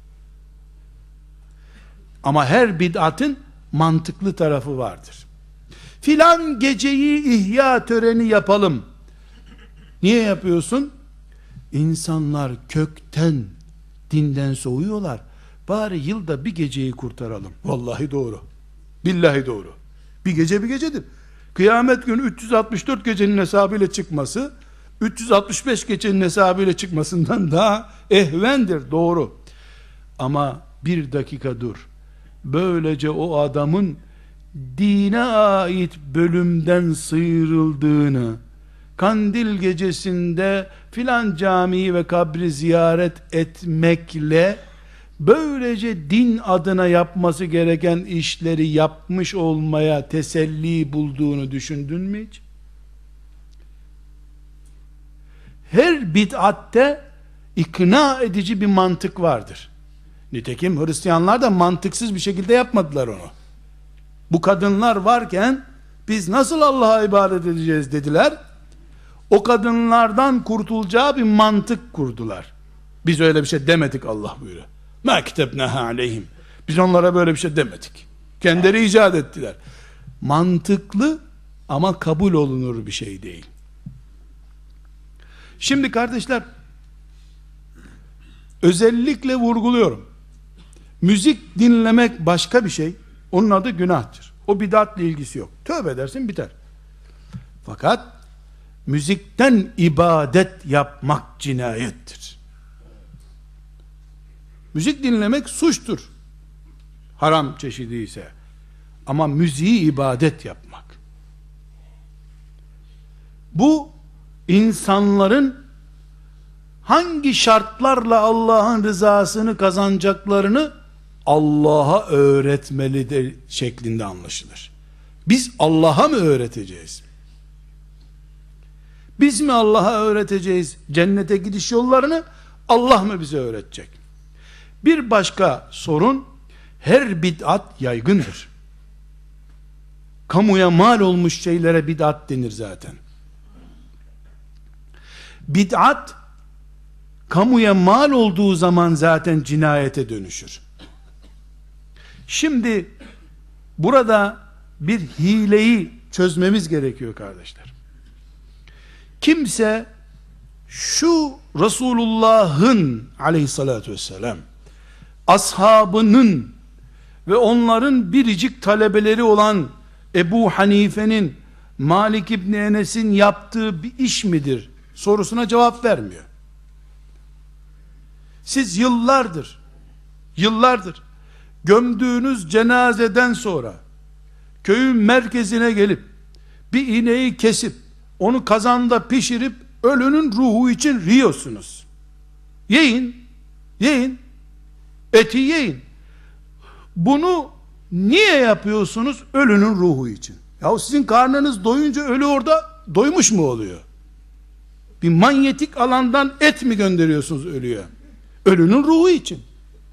Ama her bid'atın mantıklı tarafı vardır. Filan geceyi ihya töreni yapalım. Niye yapıyorsun? İnsanlar kökten dinden soğuyorlar. Bari yılda bir geceyi kurtaralım. Vallahi doğru. Billahi doğru. Bir gece bir gecedir. Kıyamet günü üç yüz altmış dört gecenin hesabıyla çıkması, üç yüz altmış beş gecenin hesabıyla çıkmasından daha ehvendir. Doğru. Ama bir dakika dur. Böylece o adamın dine ait bölümden sıyrıldığını, Kandil gecesinde filan camiyi ve kabri ziyaret etmekle böylece din adına yapması gereken işleri yapmış olmaya teselli bulduğunu düşündün mü hiç? Her bid'atte ikna edici bir mantık vardır. Nitekim Hristiyanlar da mantıksız bir şekilde yapmadılar onu. Bu kadınlar varken biz nasıl Allah'a ibadet edeceğiz dediler. O kadınlardan kurtulacağı bir mantık kurdular. Biz öyle bir şey demedik Allah buyuruyor. مَا كِتَبْنَهَا عَلَيْهِمْ Biz onlara böyle bir şey demedik. Kendileri icat ettiler. Mantıklı ama kabul olunur bir şey değil. Şimdi kardeşler, özellikle vurguluyorum. Müzik dinlemek başka bir şey. Onun adı günahtır. O bid'atla ilgisi yok. Tövbe edersin biter. Fakat müzikten ibadet yapmak cinayettir. Müzik dinlemek suçtur. Haram çeşidi ise. Ama müziği ibadet yapmak. Bu insanların hangi şartlarla Allah'ın rızasını kazanacaklarını Allah'a öğretmelidir şeklinde anlaşılır. Biz Allah'a mı öğreteceğiz? Biz mi Allah'a öğreteceğiz cennete gidiş yollarını, Allah mı bize öğretecek? Bir başka sorun, her bid'at yaygındır. Kamuya mal olmuş şeylere bid'at denir zaten. Bid'at kamuya mal olduğu zaman zaten cinayete dönüşür. Şimdi burada bir hileyi çözmemiz gerekiyor kardeşler. Kimse şu Resulullah'ın aleyhissalatü vesselam ashabının ve onların biricik talebeleri olan Ebu Hanife'nin, Malik İbni Enes'in yaptığı bir iş midir sorusuna cevap vermiyor. Siz yıllardır yıllardır gömdüğünüz cenazeden sonra köyün merkezine gelip bir ineği kesip onu kazanda pişirip ölünün ruhu için riyorsunuz. Yiyin, yiyin, eti yiyin. Bunu niye yapıyorsunuz? Ölünün ruhu için. Ya sizin karnınız doyunca ölü orada doymuş mu oluyor? Bir manyetik alandan et mi gönderiyorsunuz ölüye? Ölünün ruhu için.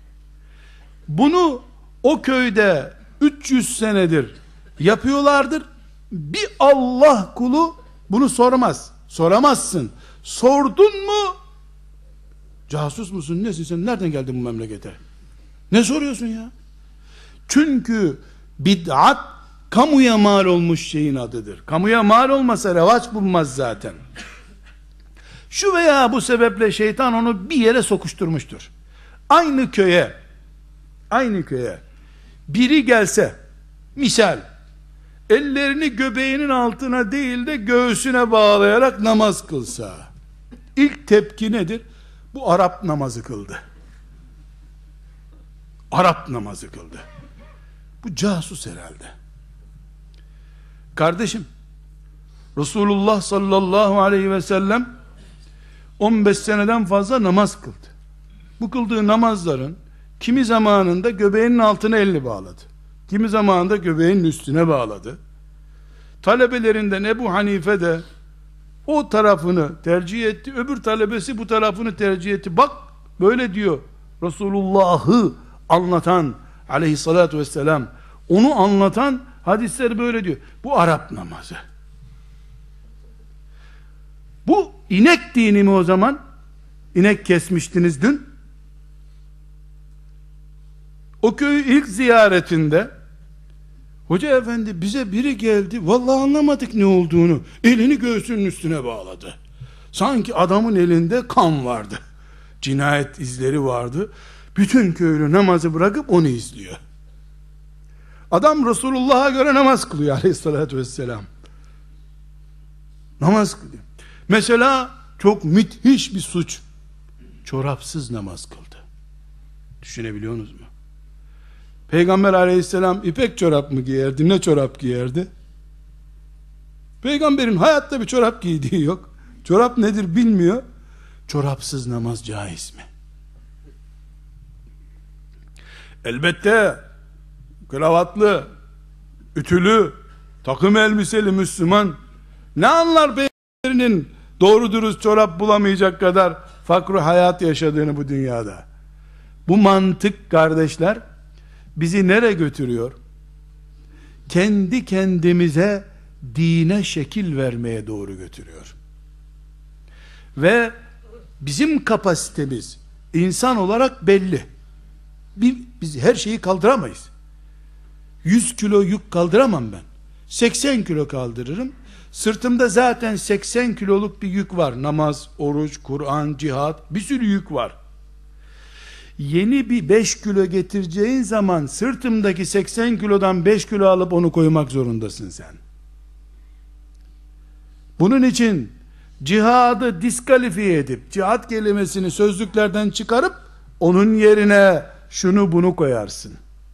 Bunu o köyde üç yüz senedir yapıyorlardır. Bir Allah kulu bunu sormaz. Soramazsın. Sordun mu? Casus musun? Nesin sen? Nereden geldin bu memlekete? Ne soruyorsun ya? Çünkü bid'at kamuya mal olmuş şeyin adıdır. Kamuya mal olmasa revaç bulmaz zaten. Şu veya bu sebeple şeytan onu bir yere sokuşturmuştur. Aynı köye aynı köye biri gelse, misal ellerini göbeğinin altına değil de göğsüne bağlayarak namaz kılsa, ilk tepki nedir? Bu Arap namazı kıldı. Arap namazı kıldı. Bu casus herhalde. Kardeşim, Resulullah sallallahu aleyhi ve sellem on beş seneden fazla namaz kıldı. Bu kıldığı namazların kimi zamanında göbeğinin altına elini bağladı. Kimi zamanında göbeğinin üstüne bağladı. Talebelerinden Ebu Hanife de o tarafını tercih etti. Öbür talebesi bu tarafını tercih etti. Bak böyle diyor Resulullah'ı anlatan aleyhissalatü vesselam, onu anlatan hadisler böyle diyor. Bu Arap namazı. Bu inek dini mi o zaman? İnek kesmiştiniz dün. O köyü ilk ziyaretinde hoca efendi bize biri geldi, vallahi anlamadık ne olduğunu, elini göğsünün üstüne bağladı. Sanki adamın elinde kan vardı, cinayet izleri vardı. Bütün köylü namazı bırakıp onu izliyor. Adam Resulullah'a göre namaz kılıyor aleyhissalatü vesselam. Namaz kılıyor. Mesela çok müthiş bir suç, çorapsız namaz kıldı. Düşünebiliyor musunuz mu? Peygamber aleyhisselam ipek çorap mı giyerdi, ne çorap giyerdi? Peygamberin hayatta bir çorap giydiği yok. Çorap nedir bilmiyor. Çorapsız namaz caiz mi? Elbette kravatlı, ütülü, takım elbiseli Müslüman ne anlar peygamberinin doğru dürüst çorap bulamayacak kadar fakru hayat yaşadığını bu dünyada? Bu mantık kardeşler bizi nereye götürüyor? Kendi kendimize dine şekil vermeye doğru götürüyor. Ve bizim kapasitemiz insan olarak belli. Bir, biz her şeyi kaldıramayız. yüz kilo yük kaldıramam ben. seksen kilo kaldırırım. Sırtımda zaten seksen kiloluk bir yük var. Namaz, oruç, Kur'an, cihat, bir sürü yük var. Yeni bir beş kilo getireceğin zaman sırtımdaki seksen kilodan beş kilo alıp onu koymak zorundasın sen. Bunun için cihadı diskalifiye edip cihat kelimesini sözlüklerden çıkarıp onun yerine şunu bunu koyarsın.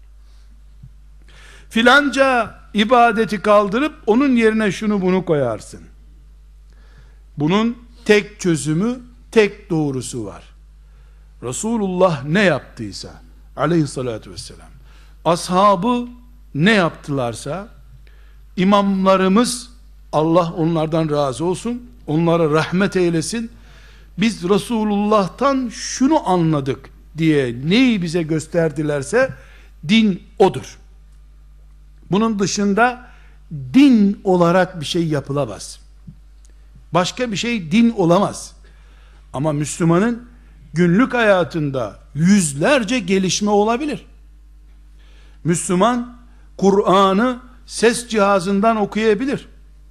Filanca ibadeti kaldırıp onun yerine şunu bunu koyarsın. Bunun tek çözümü, tek doğrusu var. Resulullah ne yaptıysa aleyhissalatü vesselam, ashabı ne yaptılarsa, imamlarımız, Allah onlardan razı olsun, onlara rahmet eylesin, biz Resulullah'tan şunu anladık diye neyi bize gösterdilerse din odur. Bunun dışında din olarak bir şey yapılamaz. Başka bir şey din olamaz. Ama Müslümanın günlük hayatında yüzlerce gelişme olabilir. Müslüman Kur'an'ı ses cihazından okuyabilir.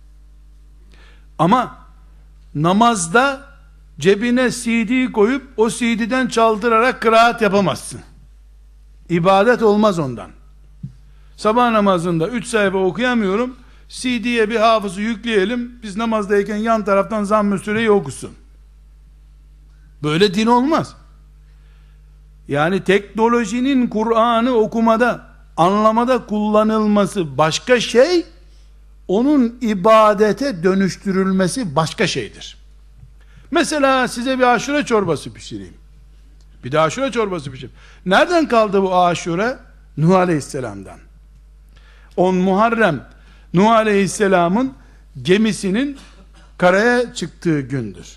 Ama namazda cebine C D koyup o C D'den çaldırarak kıraat yapamazsın. İbadet olmaz ondan. Sabah namazında üç sayfa okuyamıyorum, C D'ye bir hafızı yükleyelim, biz namazdayken yan taraftan Zamm-ı Süreyi okusun. Böyle din olmaz. Yani teknolojinin Kur'an'ı okumada, anlamada kullanılması başka şey, onun ibadete dönüştürülmesi başka şeydir. Mesela size bir aşure çorbası pişireyim. Bir de aşure çorbası pişireyim. Nereden kaldı bu aşure? Nuh Aleyhisselam'dan. on Muharrem, Nuh Aleyhisselam'ın gemisinin karaya çıktığı gündür.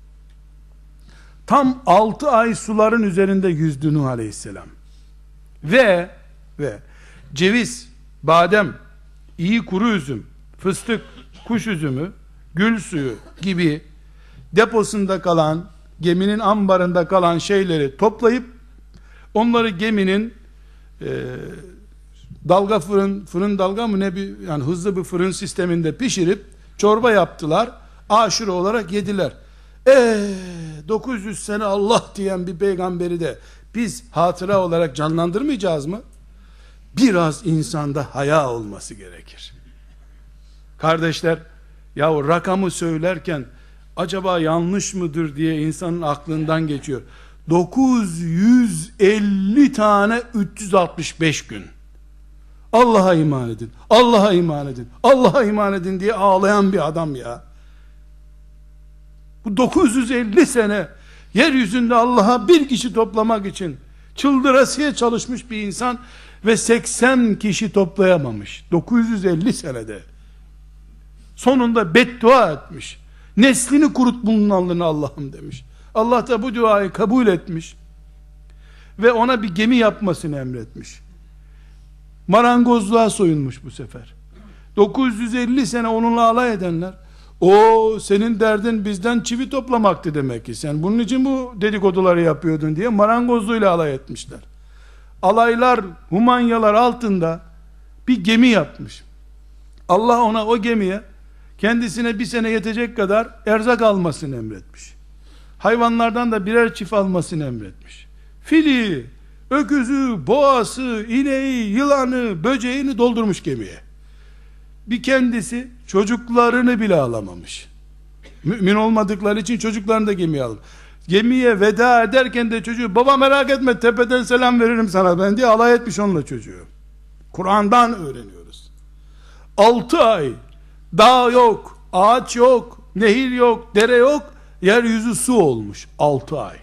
Tam altı ay suların üzerinde yüzdü Nuh Aleyhisselam. Ve ve ceviz, badem, iyi kuru üzüm, fıstık, kuş üzümü, gül suyu gibi deposunda kalan, geminin ambarında kalan şeyleri toplayıp onları geminin e, dalga fırın, fırın dalga mı ne bir, yani hızlı bir fırın sisteminde pişirip çorba yaptılar. Aşure olarak yediler. Eee dokuz yüz sene Allah diyen bir peygamberi de biz hatıra olarak canlandırmayacağız mı? Biraz insanda haya olması gerekir. Kardeşler, yahu rakamı söylerken acaba yanlış mıdır diye insanın aklından geçiyor. dokuz yüz elli tane üç yüz altmış beş gün. Allah'a iman edin, Allah'a iman edin, Allah'a iman edin diye ağlayan bir adam ya. Bu dokuz yüz elli sene yeryüzünde Allah'a bir kişi toplamak için çıldırasıya çalışmış bir insan ve seksen kişi toplayamamış. dokuz yüz elli senede. Sonunda beddua etmiş. Neslini kurut bunun alnını Allah'ım demiş. Allah da bu duayı kabul etmiş. Ve ona bir gemi yapmasını emretmiş. Marangozluğa soyunmuş bu sefer. dokuz yüz elli sene onunla alay edenler, o senin derdin bizden çivi toplamaktı demek ki, sen bunun için bu dedikoduları yapıyordun diye marangozluğuyla alay etmişler. Alaylar, humanyalar altında bir gemi yapmış. Allah ona o gemiye kendisine bir sene yetecek kadar erzak almasını emretmiş. Hayvanlardan da birer çift almasını emretmiş. Fili, öküzü, boğası, ineği, yılanı, böceğini doldurmuş gemiye. Bir kendisi çocuklarını bile alamamış. Mümin olmadıkları için çocuklarını da gemiye alır. Gemiye veda ederken de çocuğu, baba merak etme tepeden selam veririm sana ben diye alay etmiş onunla çocuğu. Kur'an'dan öğreniyoruz. Altı ay dağ yok, ağaç yok, nehir yok, dere yok, yeryüzü su olmuş. Altı ay.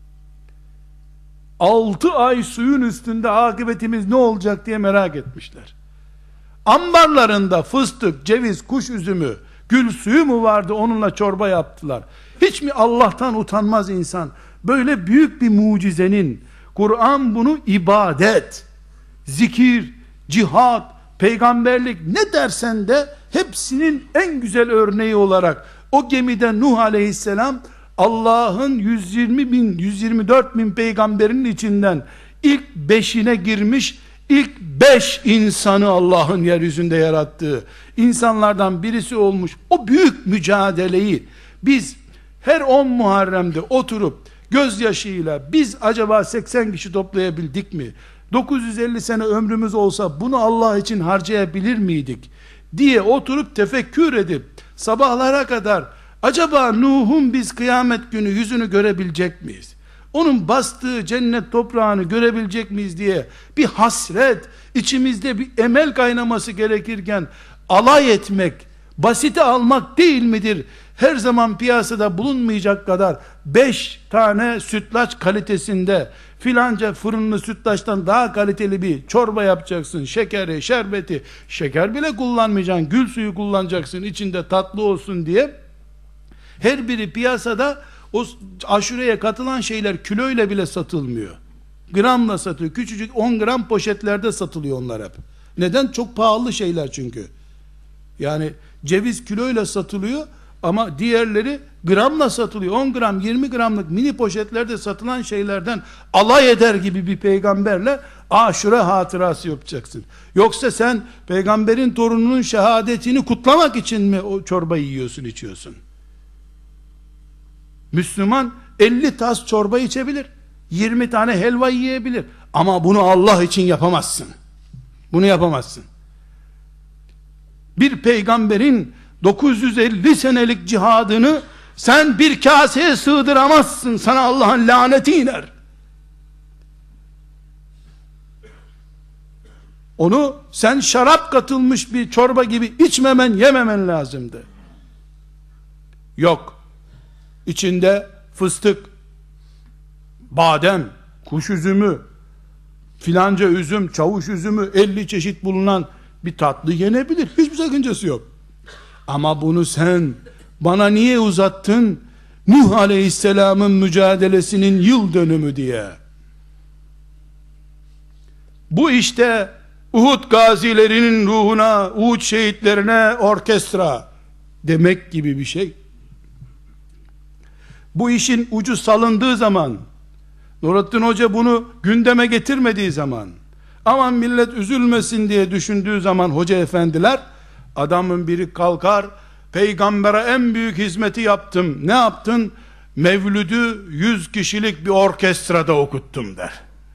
Altı ay suyun üstünde akıbetimiz ne olacak diye merak etmişler. Ambarlarında fıstık, ceviz, kuş üzümü, gül suyu mu vardı, onunla çorba yaptılar. Hiç mi Allah'tan utanmaz insan? Böyle büyük bir mucizenin, Kur'an bunu ibadet, zikir, cihat, peygamberlik ne dersen de hepsinin en güzel örneği olarak o gemide Nuh Aleyhisselam Allah'ın yüz yirmi bin, yüz yirmi dört bin peygamberinin içinden ilk beşine girmiş, ilk beş insanı Allah'ın yeryüzünde yarattığı insanlardan birisi olmuş. O büyük mücadeleyi biz her on Muharrem'de oturup gözyaşıyla biz acaba seksen kişi toplayabildik mi? dokuz yüz elli sene ömrümüz olsa bunu Allah için harcayabilir miydik? Diye oturup tefekkür edip sabahlara kadar acaba Nuh'un biz kıyamet günü yüzünü görebilecek miyiz? Onun bastığı cennet toprağını görebilecek miyiz diye bir hasret, içimizde bir emel kaynaması gerekirken alay etmek, basite almak değil midir? Her zaman piyasada bulunmayacak kadar beş tane sütlaç kalitesinde filanca fırınlı sütlaçtan daha kaliteli bir çorba yapacaksın, şekeri, şerbeti, şeker bile kullanmayacaksın, gül suyu kullanacaksın içinde tatlı olsun diye. Her biri piyasada o aşureye katılan şeyler kiloyla bile satılmıyor. Gramla satıyor. Küçücük on gram poşetlerde satılıyor onlar hep. Neden? Çok pahalı şeyler çünkü. Yani ceviz kiloyla satılıyor Ama diğerleri gramla satılıyor. on gram, yirmi gramlık mini poşetlerde satılan şeylerden alay eder gibi bir peygamberle Aşure hatırası yapacaksın. Yoksa sen peygamberin torununun şehadetini kutlamak için mi o çorbayı yiyorsun, içiyorsun? Müslüman elli tas çorba içebilir, yirmi tane helva yiyebilir. Ama bunu Allah için yapamazsın. Bunu yapamazsın. Bir peygamberin dokuz yüz elli senelik cihadını sen bir kaseye sığdıramazsın. Sana Allah'ın laneti iner. Onu sen şarap katılmış bir çorba gibi içmemen, yememen lazımdı. Yok. İçinde fıstık, badem, kuş üzümü, filanca üzüm, çavuş üzümü, elli çeşit bulunan bir tatlı yenebilir. Hiçbir sakıncası yok. Ama bunu sen bana niye uzattın? Nuh Aleyhisselam'ın mücadelesinin yıl dönümü diye. Bu işte Uhud gazilerinin ruhuna, Uhud şehitlerine orkestra demek gibi bir şey. Bu işin ucu salındığı zaman, Nurattin Hoca bunu gündeme getirmediği zaman, aman millet üzülmesin diye düşündüğü zaman hoca efendiler, adamın biri kalkar, peygambere en büyük hizmeti yaptım. Ne yaptın? Mevlüdü yüz kişilik bir orkestrada okuttum der.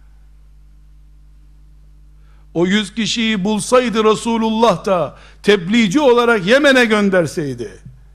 O yüz kişiyi bulsaydı Resulullah da tebliğci olarak Yemen'e gönderseydi.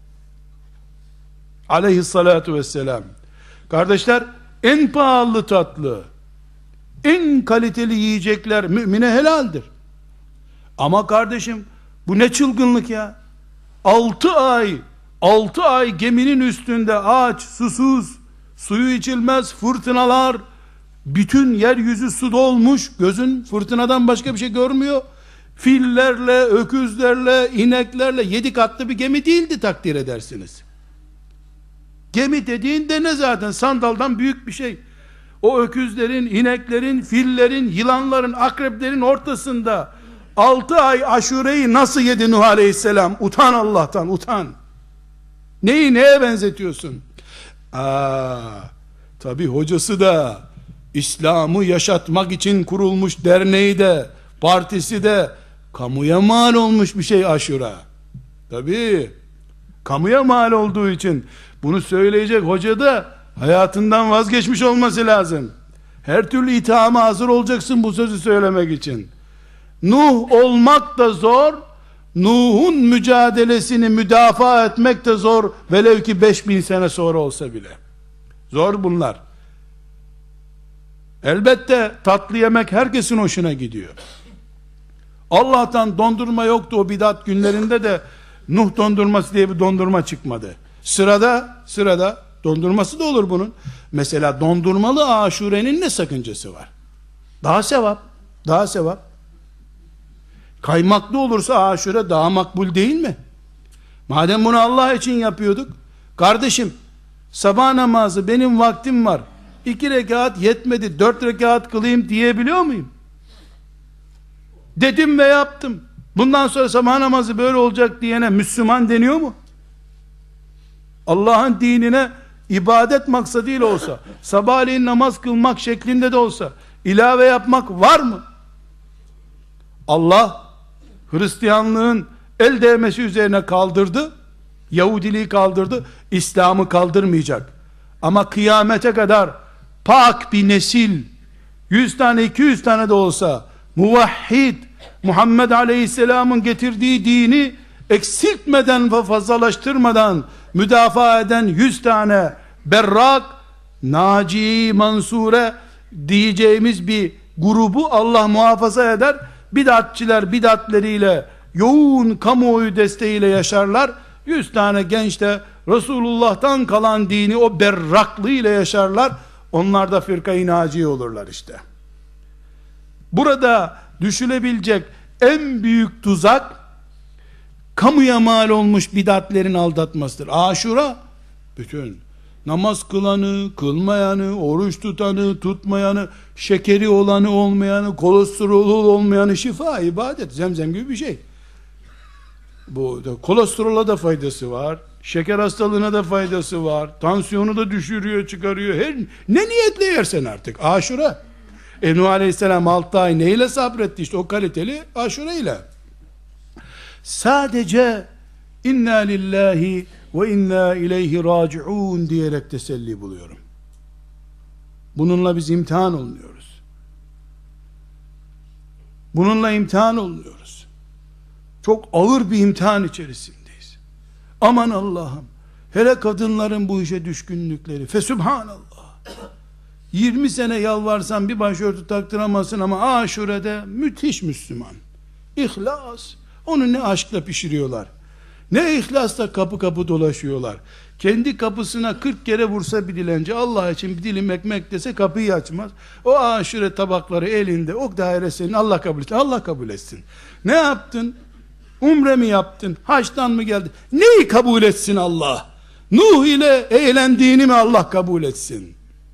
Aleyhissalatu vesselam. Kardeşler, en pahalı tatlı, en kaliteli yiyecekler mümine helaldir. Ama kardeşim, bu ne çılgınlık ya? Altı ay, altı ay geminin üstünde aç, susuz, suyu içilmez, fırtınalar, bütün yeryüzü su dolmuş, gözün fırtınadan başka bir şey görmüyor. Fillerle, öküzlerle, ineklerle yedi katlı bir gemi değildi, takdir edersiniz. Gemi dediğin de ne zaten? Sandaldan büyük bir şey. O öküzlerin, ineklerin, fillerin, yılanların, akreplerin ortasında altı ay aşureyi nasıl yedi Nuh Aleyhisselam? Utan Allah'tan, utan. Neyi neye benzetiyorsun? Aa, tabi hocası da, İslam'ı yaşatmak için kurulmuş derneği de, partisi de kamuya mal olmuş bir şey aşure. Tabi kamuya mal olduğu için bunu söyleyecek hoca da hayatından vazgeçmiş olması lazım. Her türlü ithama hazır olacaksın bu sözü söylemek için. Nuh olmak da zor, Nuh'un mücadelesini müdafaa etmek de zor, velev ki beş bin sene sonra olsa bile. Zor bunlar. Elbette tatlı yemek herkesin hoşuna gidiyor. Allah'tan dondurma yoktu o bidat günlerinde de Nuh dondurması diye bir dondurma çıkmadı. Sırada, sırada dondurması da olur bunun. Mesela dondurmalı aşurenin ne sakıncası var? Daha sevap, daha sevap. Kaymaklı olursa aşure daha makbul değil mi? Madem bunu Allah için yapıyorduk, kardeşim sabah namazı benim vaktim var, iki rekat yetmedi, dört rekat kılayım diyebiliyor muyum? Dedim ve yaptım. Bundan sonra sabah namazı böyle olacak diyene Müslüman deniyor mu? Allah'ın dinine ibadet maksadıyla olsa, sabahleyin namaz kılmak şeklinde de olsa ilave yapmak var mı? Allah Hristiyanlığın el değmesi üzerine kaldırdı, Yahudiliği kaldırdı, İslam'ı kaldırmayacak. Ama kıyamete kadar pak bir nesil, yüz tane iki yüz tane de olsa muvahhid, Muhammed Aleyhisselam'ın getirdiği dini eksiltmeden ve fazlalaştırmadan müdafaa eden yüz tane berrak, naci, mansure diyeceğimiz bir grubu Allah muhafaza eder. Bidatçiler bidatleriyle, yoğun kamuoyu desteğiyle yaşarlar. Yüz tane genç de Resulullah'tan kalan dini o berraklığıyla yaşarlar. Onlar da fırka-i naciye olurlar işte. Burada düşülebilecek en büyük tuzak, kamuya mal olmuş bidatlerin aldatmasıdır. Aşura, bütün namaz kılanı, kılmayanı, oruç tutanı, tutmayanı, şekeri olanı, olmayanı, kolesterolü olmayanı, şifa, ibadet, zemzem gibi bir şey. Bu da kolesterola da faydası var, şeker hastalığına da faydası var. Tansiyonu da düşürüyor, çıkarıyor. Her, ne niyetle yersen artık. Aşure. E Nuh Aleyhisselam altı ay neyle sabretti? İşte o kaliteli aşure ile. Sadece inna lillahi ve inna ileyhi raciun diyerek teselli buluyorum. Bununla biz imtihan olmuyoruz. Bununla imtihan olmuyoruz. Çok ağır bir imtihan içerisindeyiz. Aman Allah'ım, hele kadınların bu işe düşkünlükleri. Fesübhanallah. yirmi sene yalvarsan bir başörtü taktıramazsın ama Aşure'de müthiş Müslüman. İhlas. Onu ne aşkla pişiriyorlar, ne ihlasla kapı kapı dolaşıyorlar. Kendi kapısına kırk kere vursa bir dilenci, Allah için bir dilim ekmek dese kapıyı açmaz. O aşure tabakları elinde, o daire senin, Allah kabul etsin. Allah kabul etsin. Ne yaptın? Umre mi yaptın? Haçtan mı geldin? Neyi kabul etsin Allah? Nuh ile eğlendiğini mi Allah kabul etsin?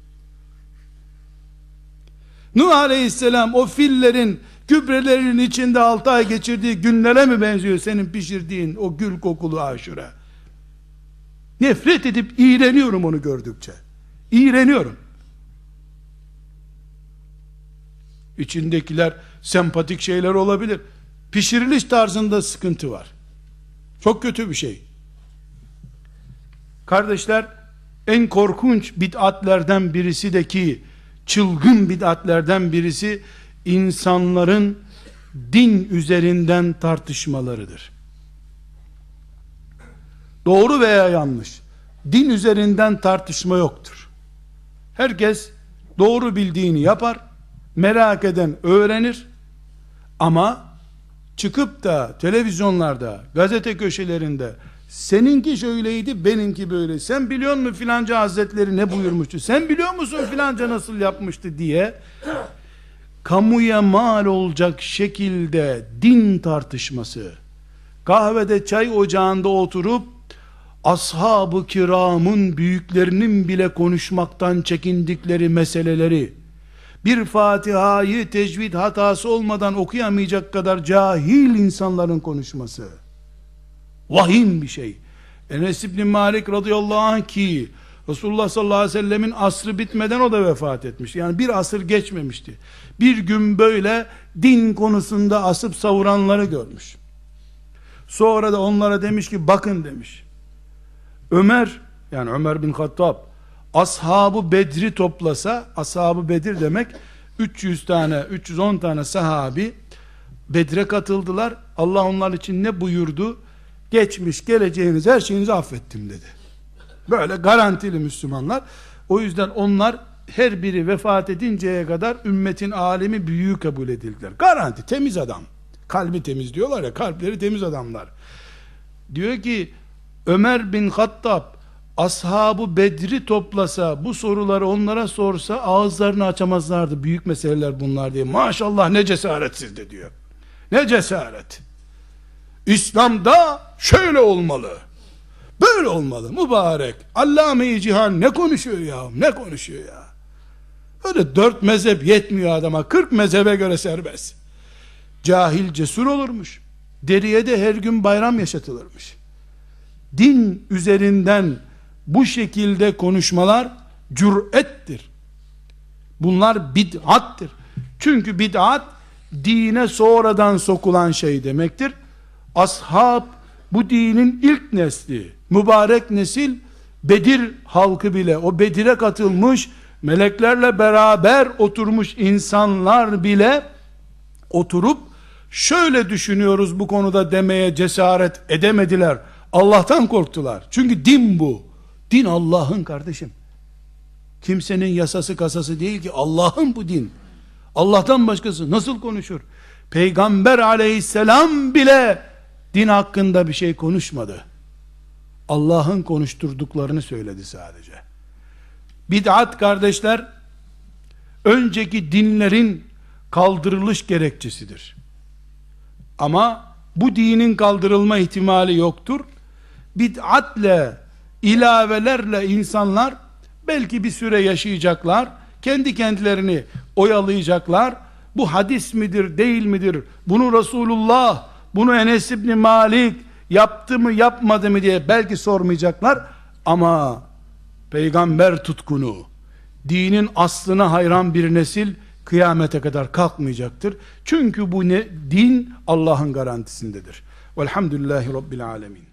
Nuh Aleyhisselam o fillerin gübrelerinin içinde altı ay geçirdiği günlere mi benziyor senin pişirdiğin o gül kokulu aşure? Nefret edip iğreniyorum onu gördükçe. İğreniyorum. İçindekiler sempatik şeyler olabilir. Pişiriliş tarzında sıkıntı var. Çok kötü bir şey. Kardeşler, en korkunç bid'atlerden birisi de ki çılgın bid'atlerden birisi insanların din üzerinden tartışmalarıdır. Doğru veya yanlış, din üzerinden tartışma yoktur. Herkes doğru bildiğini yapar, merak eden öğrenir, ama çıkıp da televizyonlarda, gazete köşelerinde seninki şöyleydi, benimki böyle, sen biliyor musun filanca hazretleri ne buyurmuştu, sen biliyor musun filanca nasıl yapmıştı diye kamuya mal olacak şekilde din tartışması, kahvede çay ocağında oturup ashab-ı kiramın büyüklerinin bile konuşmaktan çekindikleri meseleleri, bir Fatiha'yı tecvid hatası olmadan okuyamayacak kadar cahil insanların konuşması vahim bir şey. Enes İbni Malik radıyallahu anh ki Resulullah sallallahu aleyhi ve sellemin asrı bitmeden o da vefat etmiş. Yani bir asır geçmemişti. Bir gün böyle din konusunda asıp savuranları görmüş. Sonra da onlara demiş ki bakın demiş. Ömer, yani Ömer bin Hattab Ashab-ı Bedri toplasa, Ashab-ı Bedir demek üç yüz tane, üç yüz on tane sahabi Bedre katıldılar. Allah onlar için ne buyurdu? Geçmiş geleceğiniz her şeyinizi affettim dedi. Böyle garantili Müslümanlar. O yüzden onlar her biri vefat edinceye kadar ümmetin alemi büyüğü kabul edildiler. Garanti, temiz adam. Kalbi temiz diyorlar ya, kalpleri temiz adamlar. Diyor ki Ömer bin Hattab Ashab-ı Bedri toplasa, bu soruları onlara sorsa ağızlarını açamazlardı. Büyük meseleler bunlar diye. Maşallah ne cesaret sizde diyor. Ne cesaret. İslam'da şöyle olmalı, böyle olmalı, mübarek Allame-i Cihan ne konuşuyor ya, ne konuşuyor ya. Öyle dört mezhep yetmiyor adama, kırk mezhebe göre serbest. Cahil cesur olurmuş, deriye de her gün bayram yaşatılırmış. Din üzerinden bu şekilde konuşmalar cürettir. Bunlar bid'attir. Çünkü bid'at dine sonradan sokulan şey demektir. Ashab bu dinin ilk nesli, mübarek nesil, Bedir halkı bile, o Bedir'e katılmış, meleklerle beraber oturmuş insanlar bile oturup şöyle düşünüyoruz bu konuda demeye cesaret edemediler. Allah'tan korktular. Çünkü din bu. Din Allah'ın kardeşim. Kimsenin yasası kasası değil ki, Allah'ın bu din. Allah'tan başkası nasıl konuşur? Peygamber aleyhisselam bile din hakkında bir şey konuşmadı. Allah'ın konuşturduklarını söyledi sadece. Bid'at kardeşler, önceki dinlerin kaldırılış gerekçesidir. Ama bu dinin kaldırılma ihtimali yoktur. Bid'atle, ilavelerle insanlar belki bir süre yaşayacaklar, kendi kendilerini oyalayacaklar. Bu hadis midir, değil midir? Bunu Resulullah, bunu Enes İbni Malik yaptı mı yapmadı mı diye belki sormayacaklar, ama peygamber tutkunu, dinin aslına hayran bir nesil kıyamete kadar kalkmayacaktır. Çünkü bu ne, din Allah'ın garantisindedir. Velhamdülillahi Rabbil alemin.